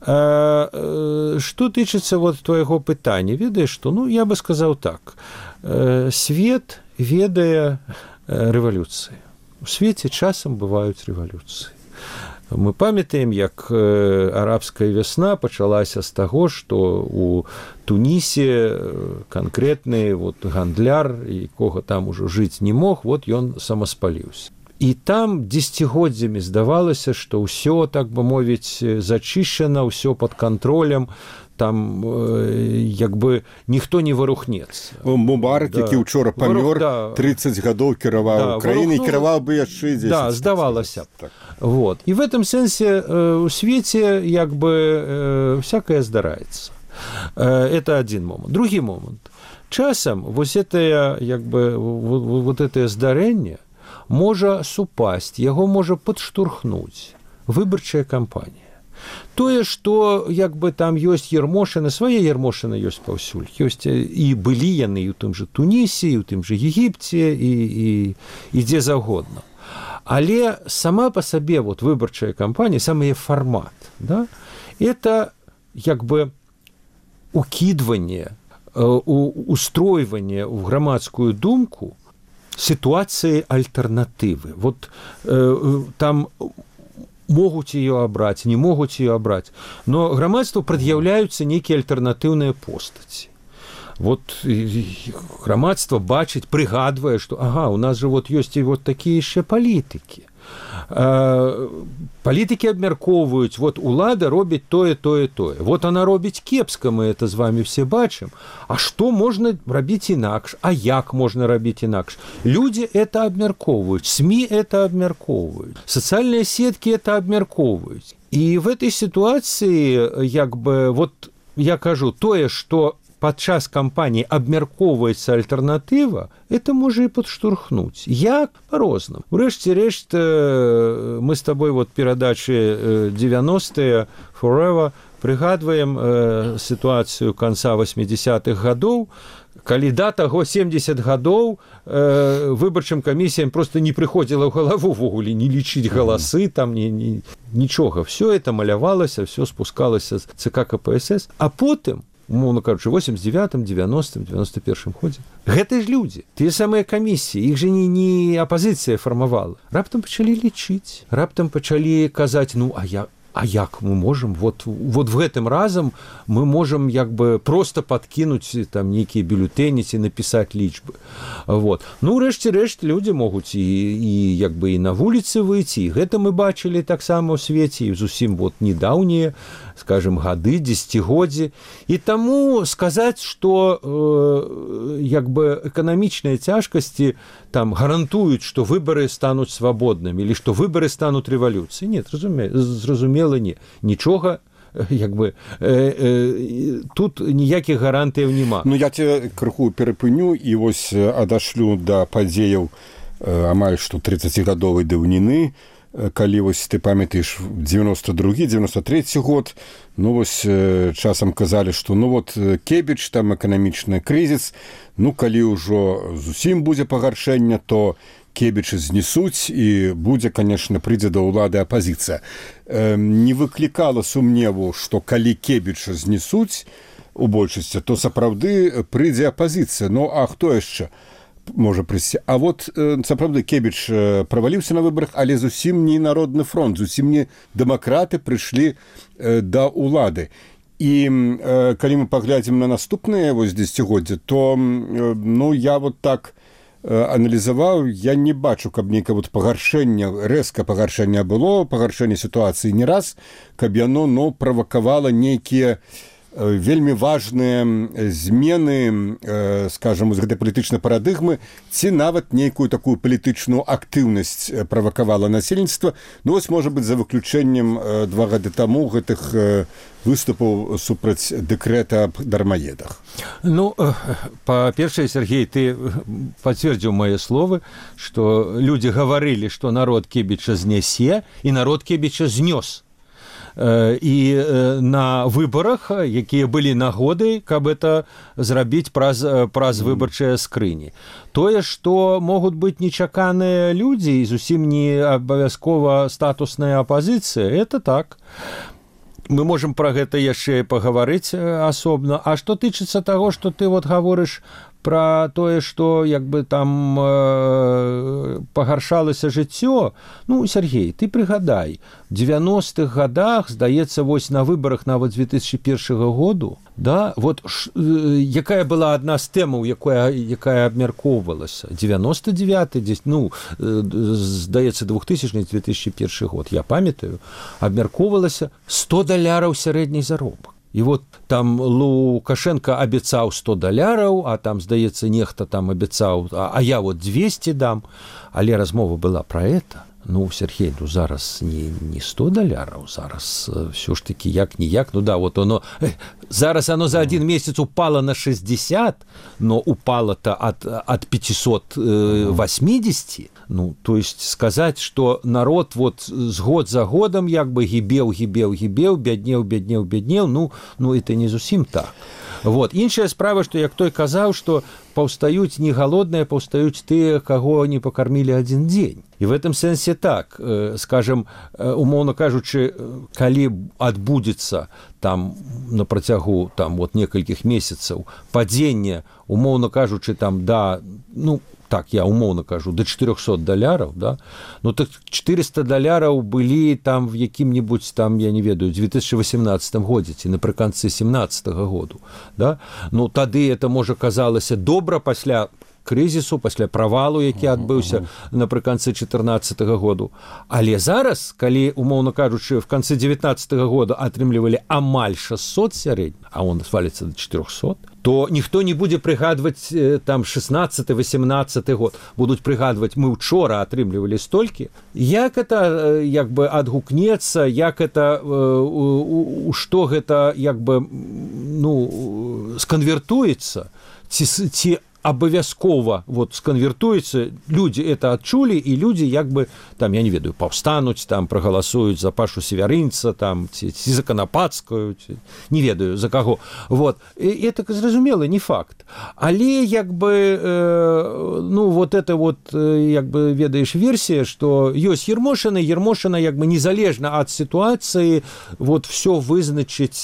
Што тычыцца вот твайго пытання, ведаеш, што, я бы сказаў так, свет ведае рэвалюцыі. У свеце часам бываюць рэвалюцыі. Мы памятаем, як арабская вясна пачалася з таго, што у Тунісе канкрэтны гандляр, якога там ужо жыць не мог, ён самаспаліўся. І там дзесяцігоддзямі здавалася, што ўсё, так бы мовіць, зачышчана, ўсё пад кантролем, там як бы ніхто не варухнецца. Мубарак, які ўчора памёр, 30 гадоў кіраваў краінай, кіраваў бы яшчэ 10. Да, здавалася б. Вот. І в этом сэнсе у свеце як бы всякое здараецца. Это один момент. Другі момент. Часам это здарэнне можа супасць, яго можа падштурхнуць выбарчая кампанія. Тое, што як бы там ёсць ярмошыны, свае ярмошыны ёсць паўсюль. Ёсць і былі яны і ў тым жа Тунісе, і ў тым жа Егіпце, і дзе загодна. Але сама па сабе выбарчая кампанія, сам яе фармат, да, это як бы укидванне, устройванне ў грамадскую думку ситуации альтернативы. Там могуць ее абраць, не могуць ее абраць, но грамадству прад'яўляюцца нейкія альтэрнатыўныя постаці. Грамадства бачыць, прыгадвае, што у нас же ёсць і такія яшчэ палітыкі. Палітыкі абмяркоўваюць, улада робіць тое. Она робіць кепска, мы это з вами все бачым. А што можна рабіць інакш? А як можна рабіць інакш? Людзі это абмяркоўваюць, СМИ это абмяркоўваюць, сацыяльныя сеткі это абмяркоўваюць. І в этой сітуацыі, як бы, я кажу, тое, што падчас кампаніі абмяркоўваецца альтэрнатыва, это можа і падштурхнуць. Як? Па-рознаму. Урэшце рэшт, мы з табой перадачы 90-е Forever прыгадваем сітуацыю канца 80-х гадоў, калі да таго 70 гадоў выбарчым камісіям просто не прыходзіла ў галаву ввогуле не лічыць галасы, там нічога. Все это малявалася, все спускалася з ЦК КПСС, а потым умоўно кажучы, 89-м, 90-м, 91-м годзе. Гэта ж людзі, тыя самыя камісіі, іх же не апазіцыя фармавала. Раптам пачалі лічыць, раптам пачалі казаць, а як мы можам, в гэтым разам мы можам як бы просто подкінуць там нейкія бюлетэні ці напісаць лічбы. Рэшце рэшт людзі могуць і як бы і на вуліцы выйти, і гэта мы бачылі таксама ў свеце, і зусім недаўнія, скажем, гады, дзесяцігоддзі. І таму сказаць, што як бы эканамічныя цяжкасці там гарантуюць, што выбары стануць свабоднымі, или што выбары стануць рэвалюцыяй. Нет, зразумела, не. Нічога, як бы, тут ніякіх гарантыяў няма. Я тебе крыху перапыню і адашлю да падзеяў амаль што 30-гадовай даўніны, калі ты памятаеш 92-93 год, часам казалі, што Кебіч, там эканамічны крызіс, калі ўжо зусім будзе пагаршэнне, то Кебіча знесуць і будзе, конечно, прыйдзе да ўлады апазіцыя. Не выклікала сумневу, што калі Кебіча знесуць у большасці, то сапраўды прыйдзе апазіцыя. А хто яшчэ можа прыйсці? А сапраўды Кебіч праваліўся на выбарах, але зусім не Народны фронт, зусім не дэмакраты прыйшлі да ўлады. І калі мы паглядзім на наступныя дзесяцігоддзі, то я так аналізаваў, я не бачу, каб нейкае пагаршэнне, рэзка пагаршэнне было, пагаршэнне сітуацыі не раз, каб яно правакавала нейкія вельмі важныя змены, скажам, з гэтай палітычнай парадыгмы, ці нават нейкую такую палітычную актыўнасць правакавала насельніцтва. Ну, вось, можа быць, за выключэннем 2 гады таму гэтых выступаў супраць дэкрэта аб дармаедах. Ну, па-першае, Сергей, ты пацвердзіў мае словы, што людзі гаварылі, што народ Кебіча знясе, і народ Кебіча знёс. І на выбарах, якія былі нагоды, каб это зрабіць праз выбарчыя скрыні. Тое, што могуць быць нечаканыя людзі і зусім не абавязкова статусная апазіцыя, это так. Мы можам пра гэта яшчэ пагаварыць асобна. А што тычыцца таго, што ты вот гаворыш пра тое, што як бы там пагаршалася жыццё, ну, Сергей, ты прыгадай, в 90-х годах, здаецца, вось на выбарах нават 2001 году, да, вот якая была адна з тэмаў, якая абмяркоўвалася, 99-й, ну, здаецца, 2000-2001 год, я памятаю, абмяркоўвалася $100 сярэдні заробак. І вот там Лукашенко абяцаў $100, а там, здаецца, нехта там абяцаў, а я вот 200 дам, але размова была пра это. Ну, Сергей, ну, зараз не $100, зараз все ж таки як-ніяк, ну да, вот оно, зараз оно за один месяц упало на 60, но упало-то от 580, ну, то есть сказать, что народ вот с год за годом як бы гибел, бяднеў, ну, это не зусім так. Вот. Іншая справа, што як той казаў, што паўстаюць не галодныя, паўстаюць тыя, каго не пакармілі адзін дзень. І в этом сэнсе так, скажем, умоўна кажучы, калі адбудзецца там на працягу там вот некалькіх месяцаў падзенне, умоўна кажучы, там да, ну, так, я умоўна кажу, до $400, да? Ну, так $400 былі там в якім-небудзь там, я не ведаю, 2018 годзе, ці напрыканцы 17 году, да? Ну, тады это, можа, казалася добра пасля крызісу, пасля правалу, які адбыўся напрыканцы 14 году. Але зараз, калі, умоўна кажучы, в канцы 19 года атрымлівалі амаль 600 сярэдні, а он сваліцца до 400, то ніхто не будзе прыгадваць там 16-18 год. Будуць прыгадваць, мы учора атрымлівалі столькі. Як это як бы адгукнецца, як это, што гэта як бы, ну, сканвертуецца, ці абавязкова вот сканвертуецца, людзі это адчулі, і людзі як бы там, я не ведаю, паўстануць, там прагаласуюць за Пашу Севярынца, там ці за Канапацкую, не ведаю за каго. Вот. І это зразумела, не факт. Але як бы ну вот это вот як бы ведаеш версія, што ёсць Ермошына як бы незалежна ад сітуацыі вот все вызначыць,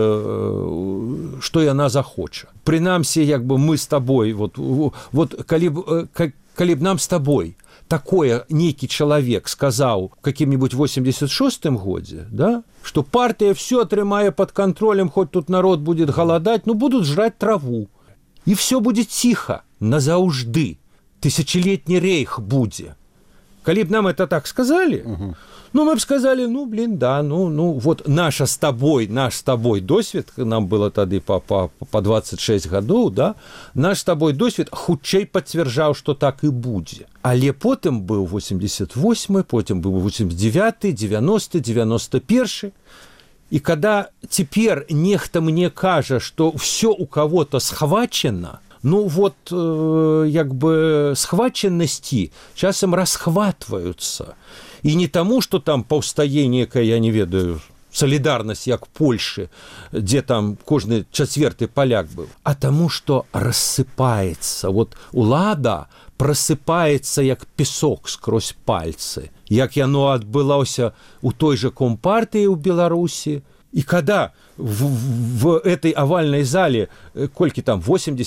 што яна захоча. Прынамсі, як бы мы з табой, вот калі б нам з табой такое нейкі чалавек сказаў в каким-нибудь 86-м годзе, да, что партия все атрымае под контролем, хоть тут народ будет голодать, ну будут жрать траву, и все будет тихо назаўжды, тысячелетний рейх будзе. Калі б нам это так сказали, ну, мы бы сказали, ну, блин, да, ну, вот наш с тобой досвед, нам было тады по 26 гадоў, да, наш с тобой досвед хутчэй пацвярджаў, што так і будзе. Але потым быў 88-й, потым быў 89-й, 90-й, 91-й. И когда теперь нехта мне кажа, что все у кого-то схвачено, ну вот як бы схваченности часам расхватываются. И не тому, что там паўстае, я не ведаю, солидарность, як Польши, где там кожны чацвёрты поляк был, а тому, что рассыпается. Вот улада просыпается, як песок скрозь пальцы. Як яно адбылося у той же Компартии у Беларуси. И когда в этой овальной зале, кольки там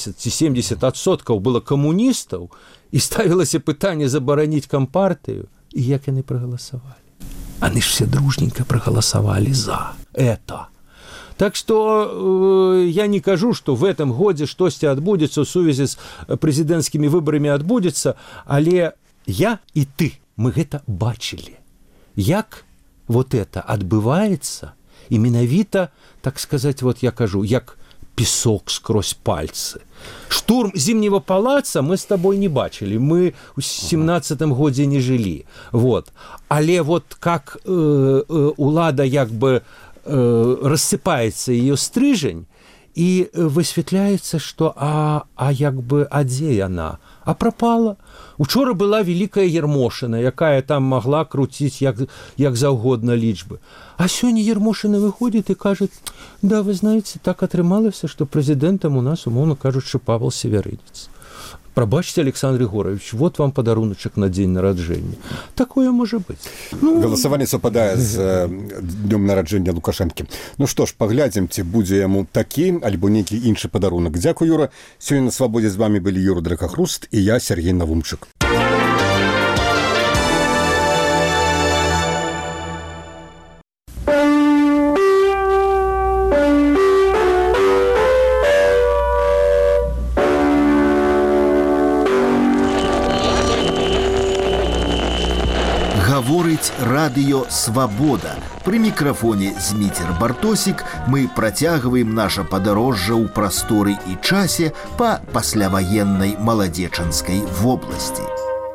80-70% было коммунистов, и ставилось пытание забараніць Компартию, и як яны проголосовали? Они ж все дружненько проголосовали за это. Так что я не кажу, что в этом годе штосьці адбудзецца в сувязі с президентскими выборами адбудзецца, але я и ты, мы гэта бачили. Як вот это адбываецца, і менавіта, так сказаць, вот я кажу, як песок скрозь пальцы. Штурм Зимнего палаца мы с тобой не бачили, мы в 17-м годзе не жылі. Вот. Але вот как улада як бы рассыпается ее стрыжень, и высветляется, что як бы, а дзе яна? А пропала. Учора была великая Ермошина, якая там могла крутить як заўгодна лічбы. А сёння Ермошина выходит и кажет: да, вы знаете, так атрымалася, что президентом у нас, умовно кажучы, Павел Северынец. Прабачьте, Александр Егорович, вот вам подаруночек на день нараджэння. Такое может быть. Галасаванне супадае з днём нараджэння Лукашэнкі. Ну што ж, паглядзім, ці будзе яму такі альбо нейкі іншы падарунак. Дзякуй, Юра. Сёння на свабодзе з вами былі Юра Дракахруст і я, Сергей Навумчык. Гаворыць радыё «Свабода». Пры мікрафоне Зміцер Бартосік мы працягваем наша падарожжа ў прасторы і часе па пасляваеннай маладзечанскай вобласці.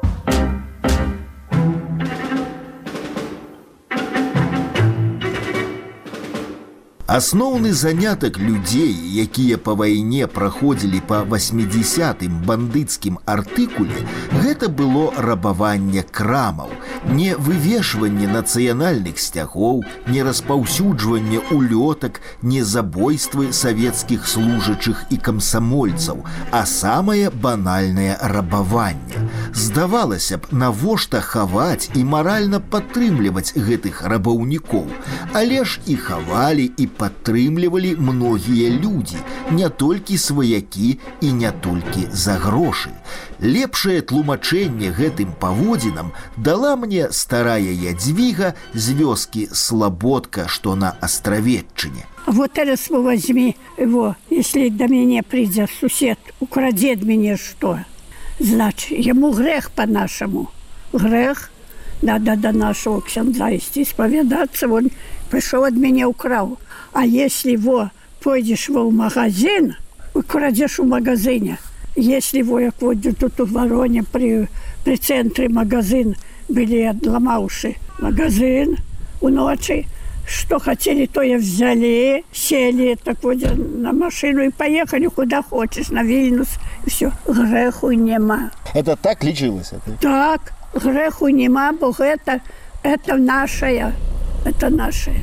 Асноўны занятак людзей, якія па вайне праходзілі па 80-м бандыцкім артыкуле, гэта было рабаванне крамаў, не вывешванне нацыянальных сцягоў, не распаўсюджванне улётак, не забойствы савецкіх служачых і камсамольцаў, а самае банальнае рабаванне. Здавалася б, навошта хаваць і маральна падтрымліваць гэтых рабаўнікоў, але ж і хавалі, і падтрымлівалі многія людзі, не толькі сваякі і не толькі за грошы. Лепшае тлумачэнне гэтым паводзінам дала мне старая Ядвіга з вёскі Слабодка, што на Астравеччыне. Вот teraz возьми его, если до меня придет сусед, украдет мне что? Значит, ему грех по-нашему. Грех, надо до нашего ксяндза идти исповедаться, он пришел от меня украл. А если его пойдешь в магазин, украдешь в магазине, если его, як вот тут в Вороне при центре магазин были отломавши магазин у ночи, что хотели, то и взяли, сели так вот на машину и поехали куда хочешь, на Вильнюс, и все, греху нема. Это так лечилось? Так, греху нема, бо это нашее, это нашее.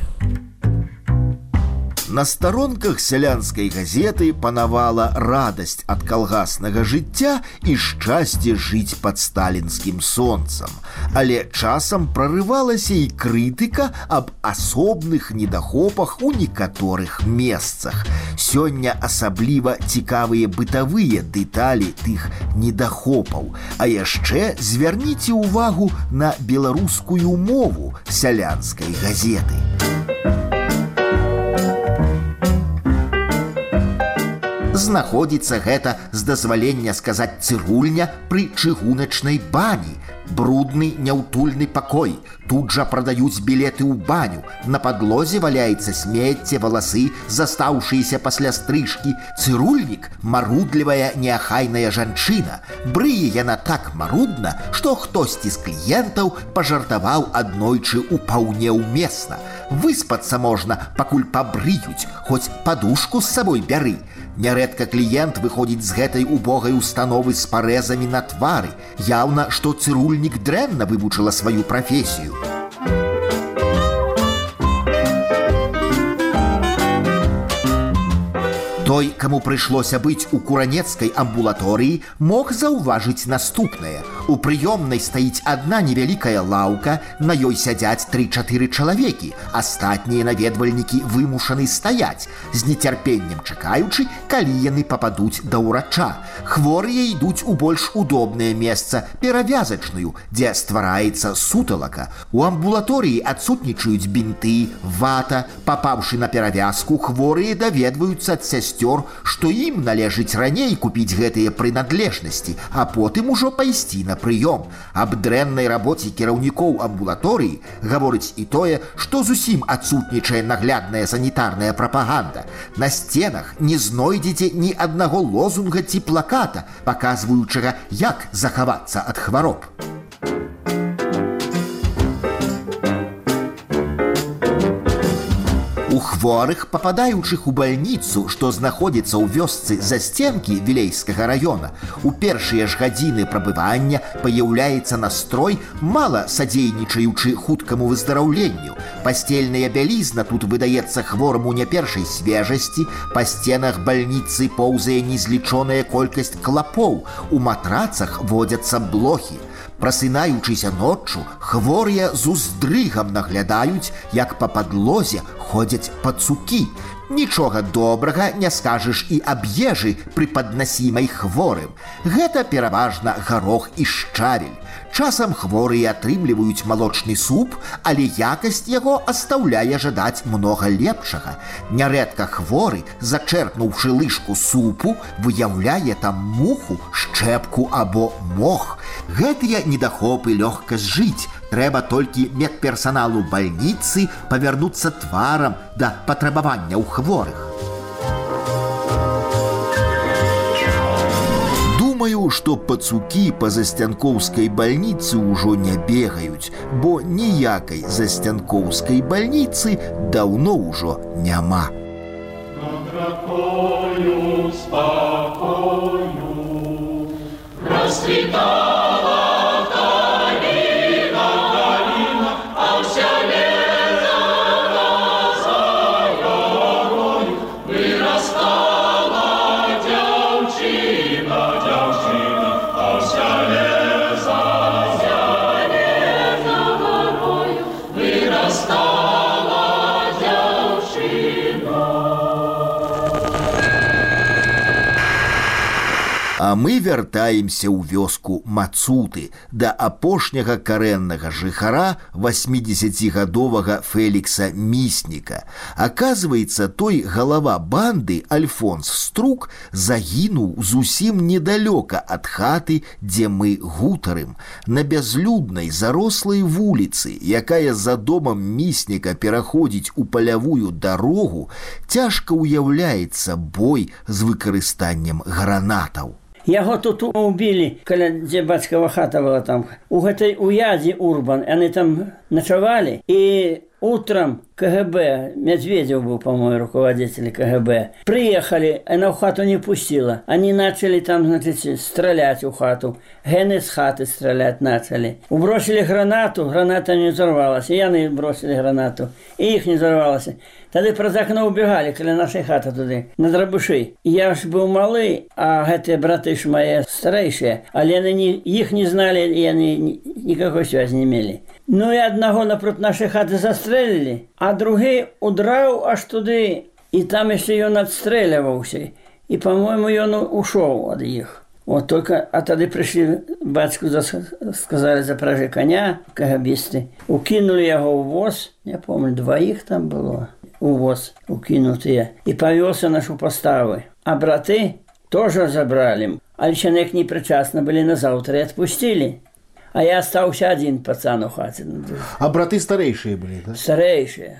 На старонках сялянскай газеты панавала радасць ад калгаснага жыцця і шчасце жыць пад сталінскім сонцам. Але часам прарывалася і крытыка аб асобных недахопах у некаторых месцах. Сёння асабліва цікавыя бытавыя дэталі тых недахопаў. А яшчэ звярніце ўвагу на беларускую мову сялянскай газеты. Знаходзіцца гэта, з дазвалення сказаць, цырульня пры чыгуначнай бані. Брудны, няўтульны пакой. Тут жа прадаюць білеты ў баню. На падлозе валяецца смецце, валасы, застаўшыеся пасля стрыжкі. Цырульнік – марудлівая, неахайная жанчына. Брые яна так марудна, што хтосьці з кліентаў пажартаваў аднойчы ўпаўне ўмесна. Выспацца можна, пакуль пабрыюць, хоць падушку з сабой бяры. Нярэдка кліент выходзіць з гэтай убогай установы з парэзамі на твары. Яўна, што цырульнік дрэнна вывучыла сваю прафесію. Той, каму прыйшлося быць у куранецкай амбулаторыі, мог заўважыць наступнае. У прыёмнай стаіць адна невялікая лаўка, на ёй сядзяць 3-4 чалавекі, астатнія наведвальнікі вымушаны стаяць, з нецярпеннем чакаючы, калі яны пападуць да ўрача. Хворыя ідуць у больш удобнае месца, перавязачную, дзе ствараецца суталака. У амбулаторыі адсутнічаюць бінты, вата. Папаўшы на перавязку, хворыя даведваюцца ад сясцёр, сясцёр, што ім належыць раней купіць гэтыя прынадлежнасці, а потым ужо пайсці на прыём. Аб дрэннай рабоце кіраўнікоў амбулаторыі гаворыць і тое, што зусім адсутнічае наглядная санітарная прапаганда. На сценах не знойдзеце ні аднаго лозунга ці плаката, паказваючага, як захавацца ад хвароб. У хворых, пападаючых у бальніцу, што знаходзіцца ў вёсцы Засценкі Вілейскага раёна, у першыя ж гадзіны прабывання паяўляецца настрой, мала садзейнічаючы хуткаму выздараўленню. Пасцельная бялізна тут выдаецца хвораму не першай свежасці, па сценах бальніцы поўзае незлічоная колькасць клапоў, у матрацах водзяцца блохі. Прасынаючыся ноччу, хворыя з уздрыгам наглядаюць, як па падлозе ходзяць пацукі. Нічога добрага не скажаш і аб ежы, прыпаднасімай хворым. Гэта пераважна гарох і шчавель. Часам хворыя атрымліваюць малочны суп, але якасць яго астаўляе жадаць многа лепшага. Нярэдка хворы, зачэрпнуўшы лыжку супу, выяўляе там муху, шчэпку або мох. Гэтыя недахопы лёгка зжыць. Трэба толькі медперсаналу бальніцы павярнуцца тварам да патрабаванняў хворых. Думаю, што пацукі па Засцянкоўскай бальніцы ўжо не бегаюць, бо ніякай Засцянкоўскай бальніцы даўно ўжо няма. Над ракою спакою расцвітала каліна, а ў сяле за ярою вырастала дзяўчына, а ў сяле за гарою вырастала дзяўчына. А мы вяртаемся ў вёску Мацуты, да апошняга карэннага жыхара 80гадовага Фелікса Місніка. Аказваецца, той галава банды Альфонс Струк загінуў зусім недалёка ад хаты, дзе мы гутарым, на бязлюднай зарослай вуліцы, якая за домам Місніка пераходзіць у палявую дарогу, цяжка ўяўляецца бой з выкарыстаннем гранатаў. Яго тут убілі, каля дзе бацькава хата была там. У гэтай уядзе Урбан, яны там начавалі, і утром КГБ, Медведев был, по-моему, руководитель КГБ, приехали, она в хату не пустила. Они начали там, значит, стрелять в хату. Гены с хаты стрелять начали. Убросили гранату, граната не взорвалась. И они бросили гранату, и их не взорвалось. Тогда про окно убегали, коли нашей хаты туди, на Драбуши. Я ж был малый, а эти браты ж мои старейшие, але они их не знали, и они никакой связи не имели. Ну и одного напротив нашей хаты застрелили, а другий удрав аж туди, и там еще он отстреливался. И, по-моему, он ушел от них. Вот только, а тогда пришли, батьку сказали, запряжи коня, КГБисты. Укинули его в воз, я помню, двоих там было, у воз укинутые. И повелся нашу поставы. А браты тоже забрали. Альчанек непричастно были на завтра и отпустили. А я остался один пацан у хаты. А браты старейшие были, да? Старейшие.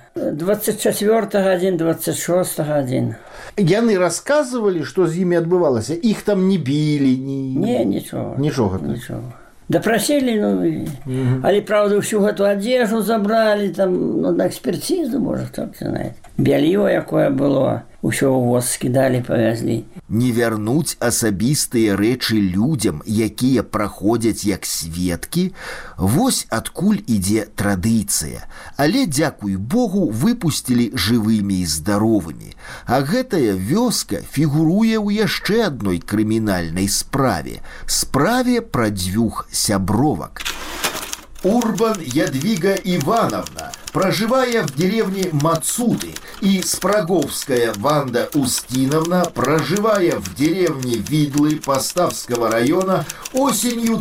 24-го один, 26-го один. Яны рассказывали, что с ними отбывалось? Их там не били? Не, ничего. Ничего. Ничего. Допросили, ну, але, правда, всю эту одежду забрали, там, ну, на экспертизу, может, кто-то знает. Белье, якое было, усё ў воз скидали, повезли. Не вярнуць асабістыя рэчы людзям, якія праходзяць як сведкі, вось адкуль ідзе традыцыя. Але, дзякуй Богу, выпусцілі жывымі і здаровымі. А гэтая вёска фігуруе ў яшчэ адной крымінальнай справе. Справе пра дзвюх сябровак. Урбан Ядвига Ивановна, проживая в деревне Мацуты, и Спраговская Ванда Устиновна, проживая в деревне Видлы Поставского района, осенью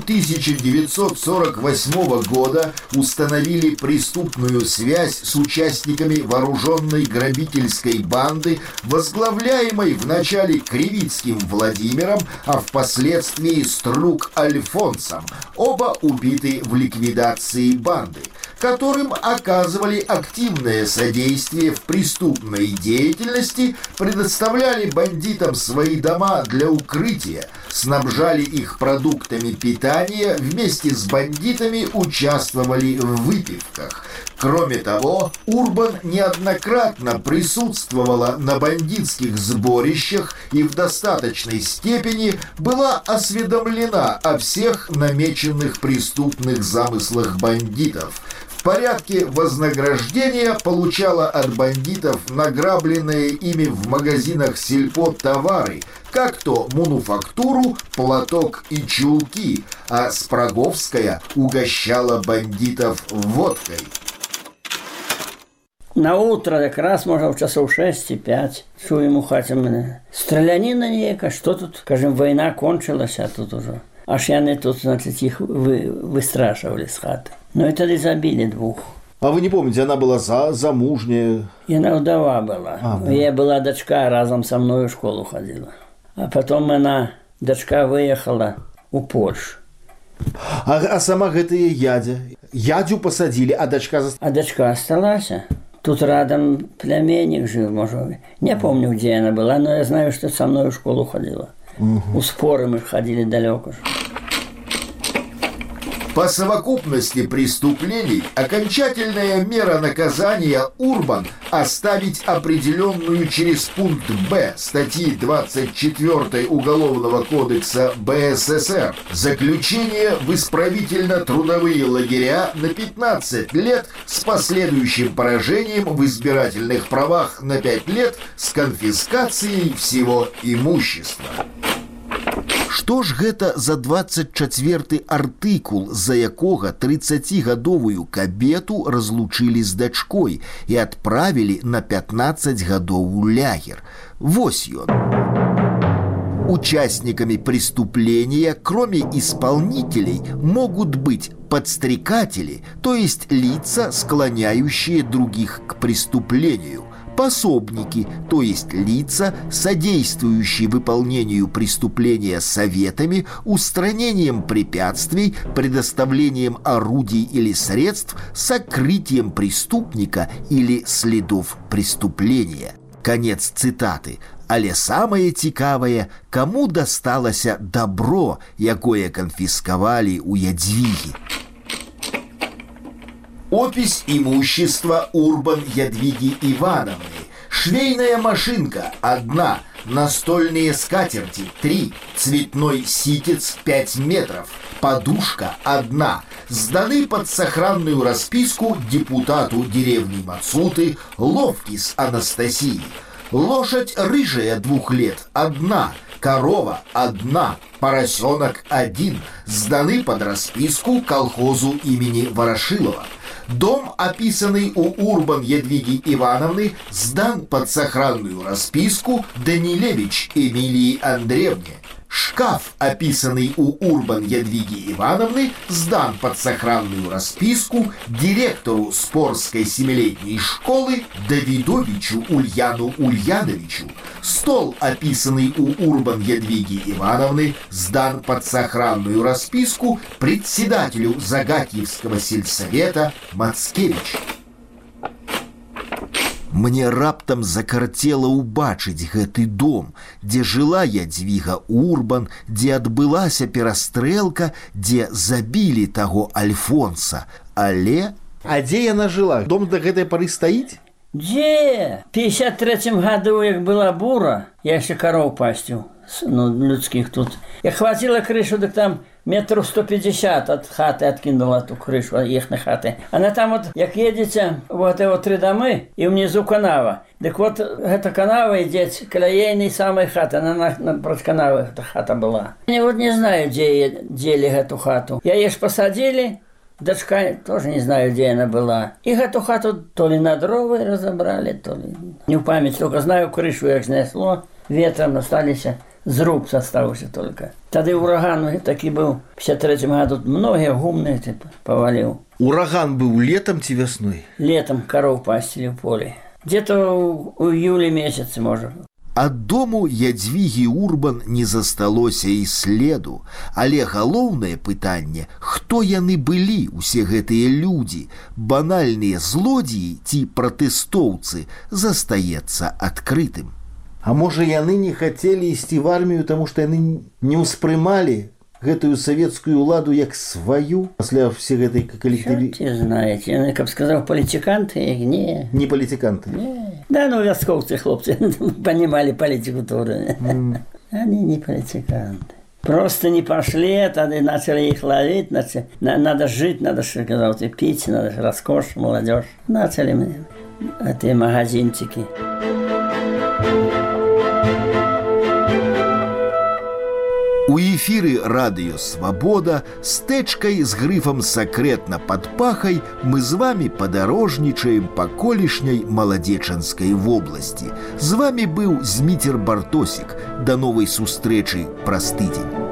1948 года установили преступную связь с участниками вооруженной грабительской банды, возглавляемой вначале Кривицким Владимиром, а впоследствии Струк Альфонсом, оба убиты в ликвидации банды, которым оказывали активное содействие в преступной деятельности, предоставляли бандитам свои дома для укрытия, снабжали их продуктами питания, вместе с бандитами участвовали в выпивках. Кроме того, Урбан неоднократно присутствовала на бандитских сборищах и в достаточной степени была осведомлена о всех намеченных преступных замыслах бандитов. В порядке вознаграждения получала от бандитов награбленные ими в магазинах сельпо товары, как то мануфактуру, платок и чулки, а Спраговская угощала бандитов водкой. На утро якраз, може, в часов 6-5, чуем у хаті мене. Стрілянина ніяка, що тут? Кажем, війна кончилася тут уже. Аж яни тут, значить, їх вистрашували з хати. Ну і тоді забили двох. А вы не помните, она была замужняя? Она вдова была. Да. Я была дочка, разом со мной в школу ходила. А потом она, дочка, выехала у Польшу. А сама гэтая ядя? Ядю посадили, а дочка... А дочка осталась. Тут рядом племянник жил, может. Не помню, где она была, но я знаю, что со мной в школу ходила. У споры мы ходили далеко. По совокупности преступлений окончательная мера наказания Урбан оставить определенную через пункт Б статьи 24 Уголовного кодекса БССР заключение в исправительно-трудовые лагеря на 15 лет с последующим поражением в избирательных правах на 5 лет с конфискацией всего имущества. Што ж гэта за 24 артыкул, за якога 30гадовую кабету разлучылі з дачкой і адправілі на 15 гадоў у лагер? Вось ён. Участниками преступления, кроме исполнителей, могут быть подстрекатели, то есть лица, склоняющие других к преступлению, пособники, то есть лица, содействующие выполнению преступления советами, устранением препятствий, предоставлением орудий или средств, сокрытием преступника или следов преступления. Конец цитаты. Але самае цікавае, каму дасталася добро, якое канфіскавалі у Ядвігі. Опись имущества Урбан Ядвиги Ивановны. Швейная машинка – 1, настольные скатерти – 3, цветной ситец – 5 метров, подушка – 1. Сданы под сохранную расписку депутату деревни Мацуты Ловкис Анастасии. Лошадь рыжая 2 лет – 1, корова – 1, поросенок – 1. Сданы под расписку колхозу имени Ворошилова. Дом, описанный у Урбан Ядвиги Ивановны, сдан под сохранную расписку Данилевич Эмилии Андреевне. Шкаф, описанный у Урбан Ядвиги Ивановны, сдан под сохранную расписку директору Спорской 7-летней школы Давидовичу Ульяну Ульяновичу. Стол, описанный у Урбан Ядвиги Ивановны, сдан под сохранную расписку председателю Загатьевского сельсовета Мацкевичу. Мне раптам закарцела ўбачыць гэты дом, дзе жыла Ядвіга Урбан, дзе адбылася перастрэлка, дзе забілі таго Альфонса. Але... А дзе яна жила? Дом до гэтай пары стаіць? Дзе? В 53-м году, як была бура, я ще коров пастил, людских тут. Я хватила крышу, так там метров 150 от хаты откинула ту крышу, их на хаты. Она там вот, як едете, вот эти 3 домы, и внизу канава. Так вот, эта канава идет к ейной самой хаты, она напротив канавы эта хата была. Я вот не знаю, где дели эту хату. Я ее ж посадили, дочка, тоже не знаю, где она была. И эту хату то ли на дровы разобрали, то ли... Не в память, только знаю, крышу як снесло, ветром остались, зруб оставался только. Тогда ураган таки был, в 53-м году многие гумные повалил. Ураган был летом ці весной? Летом коров пастили в поле. Где-то у июля месяца, может. Ад дому Ядзвігі Урбан не засталося і следу, але галоўнае пытанне, хто яны былі, усе гэтыя людзі, банальныя злодзеі ці пратэстоўцы, застаецца адкрытым. А можа, яны не хацелі ісці в армію, таму што яны не ўспрымалі гэтую савецкую ўладу як сваю пасля всей гэтай калектыві... Чорт знаете, яны, каб сказаў, палітыканты, не. Не палітыканты? Не. Да, ну, вяскоўцы, хлопцы, понимали политику тоже. Они не политиканты. Просто не пошли, тогда начали их ловить, надо жить, надо, сказал, пить, надо роскошь, молодежь. Начали мы эти магазинчики. У эфіры радыё «Свабода» з тэчкай з грыфам «Сакрэтна пад пахай» мы з вамі падарожнічаем па колішняй Маладзечанскай вобласці. З вамі быў Зміцер Бартосік. Да новай сустрэчы праз тыдзень.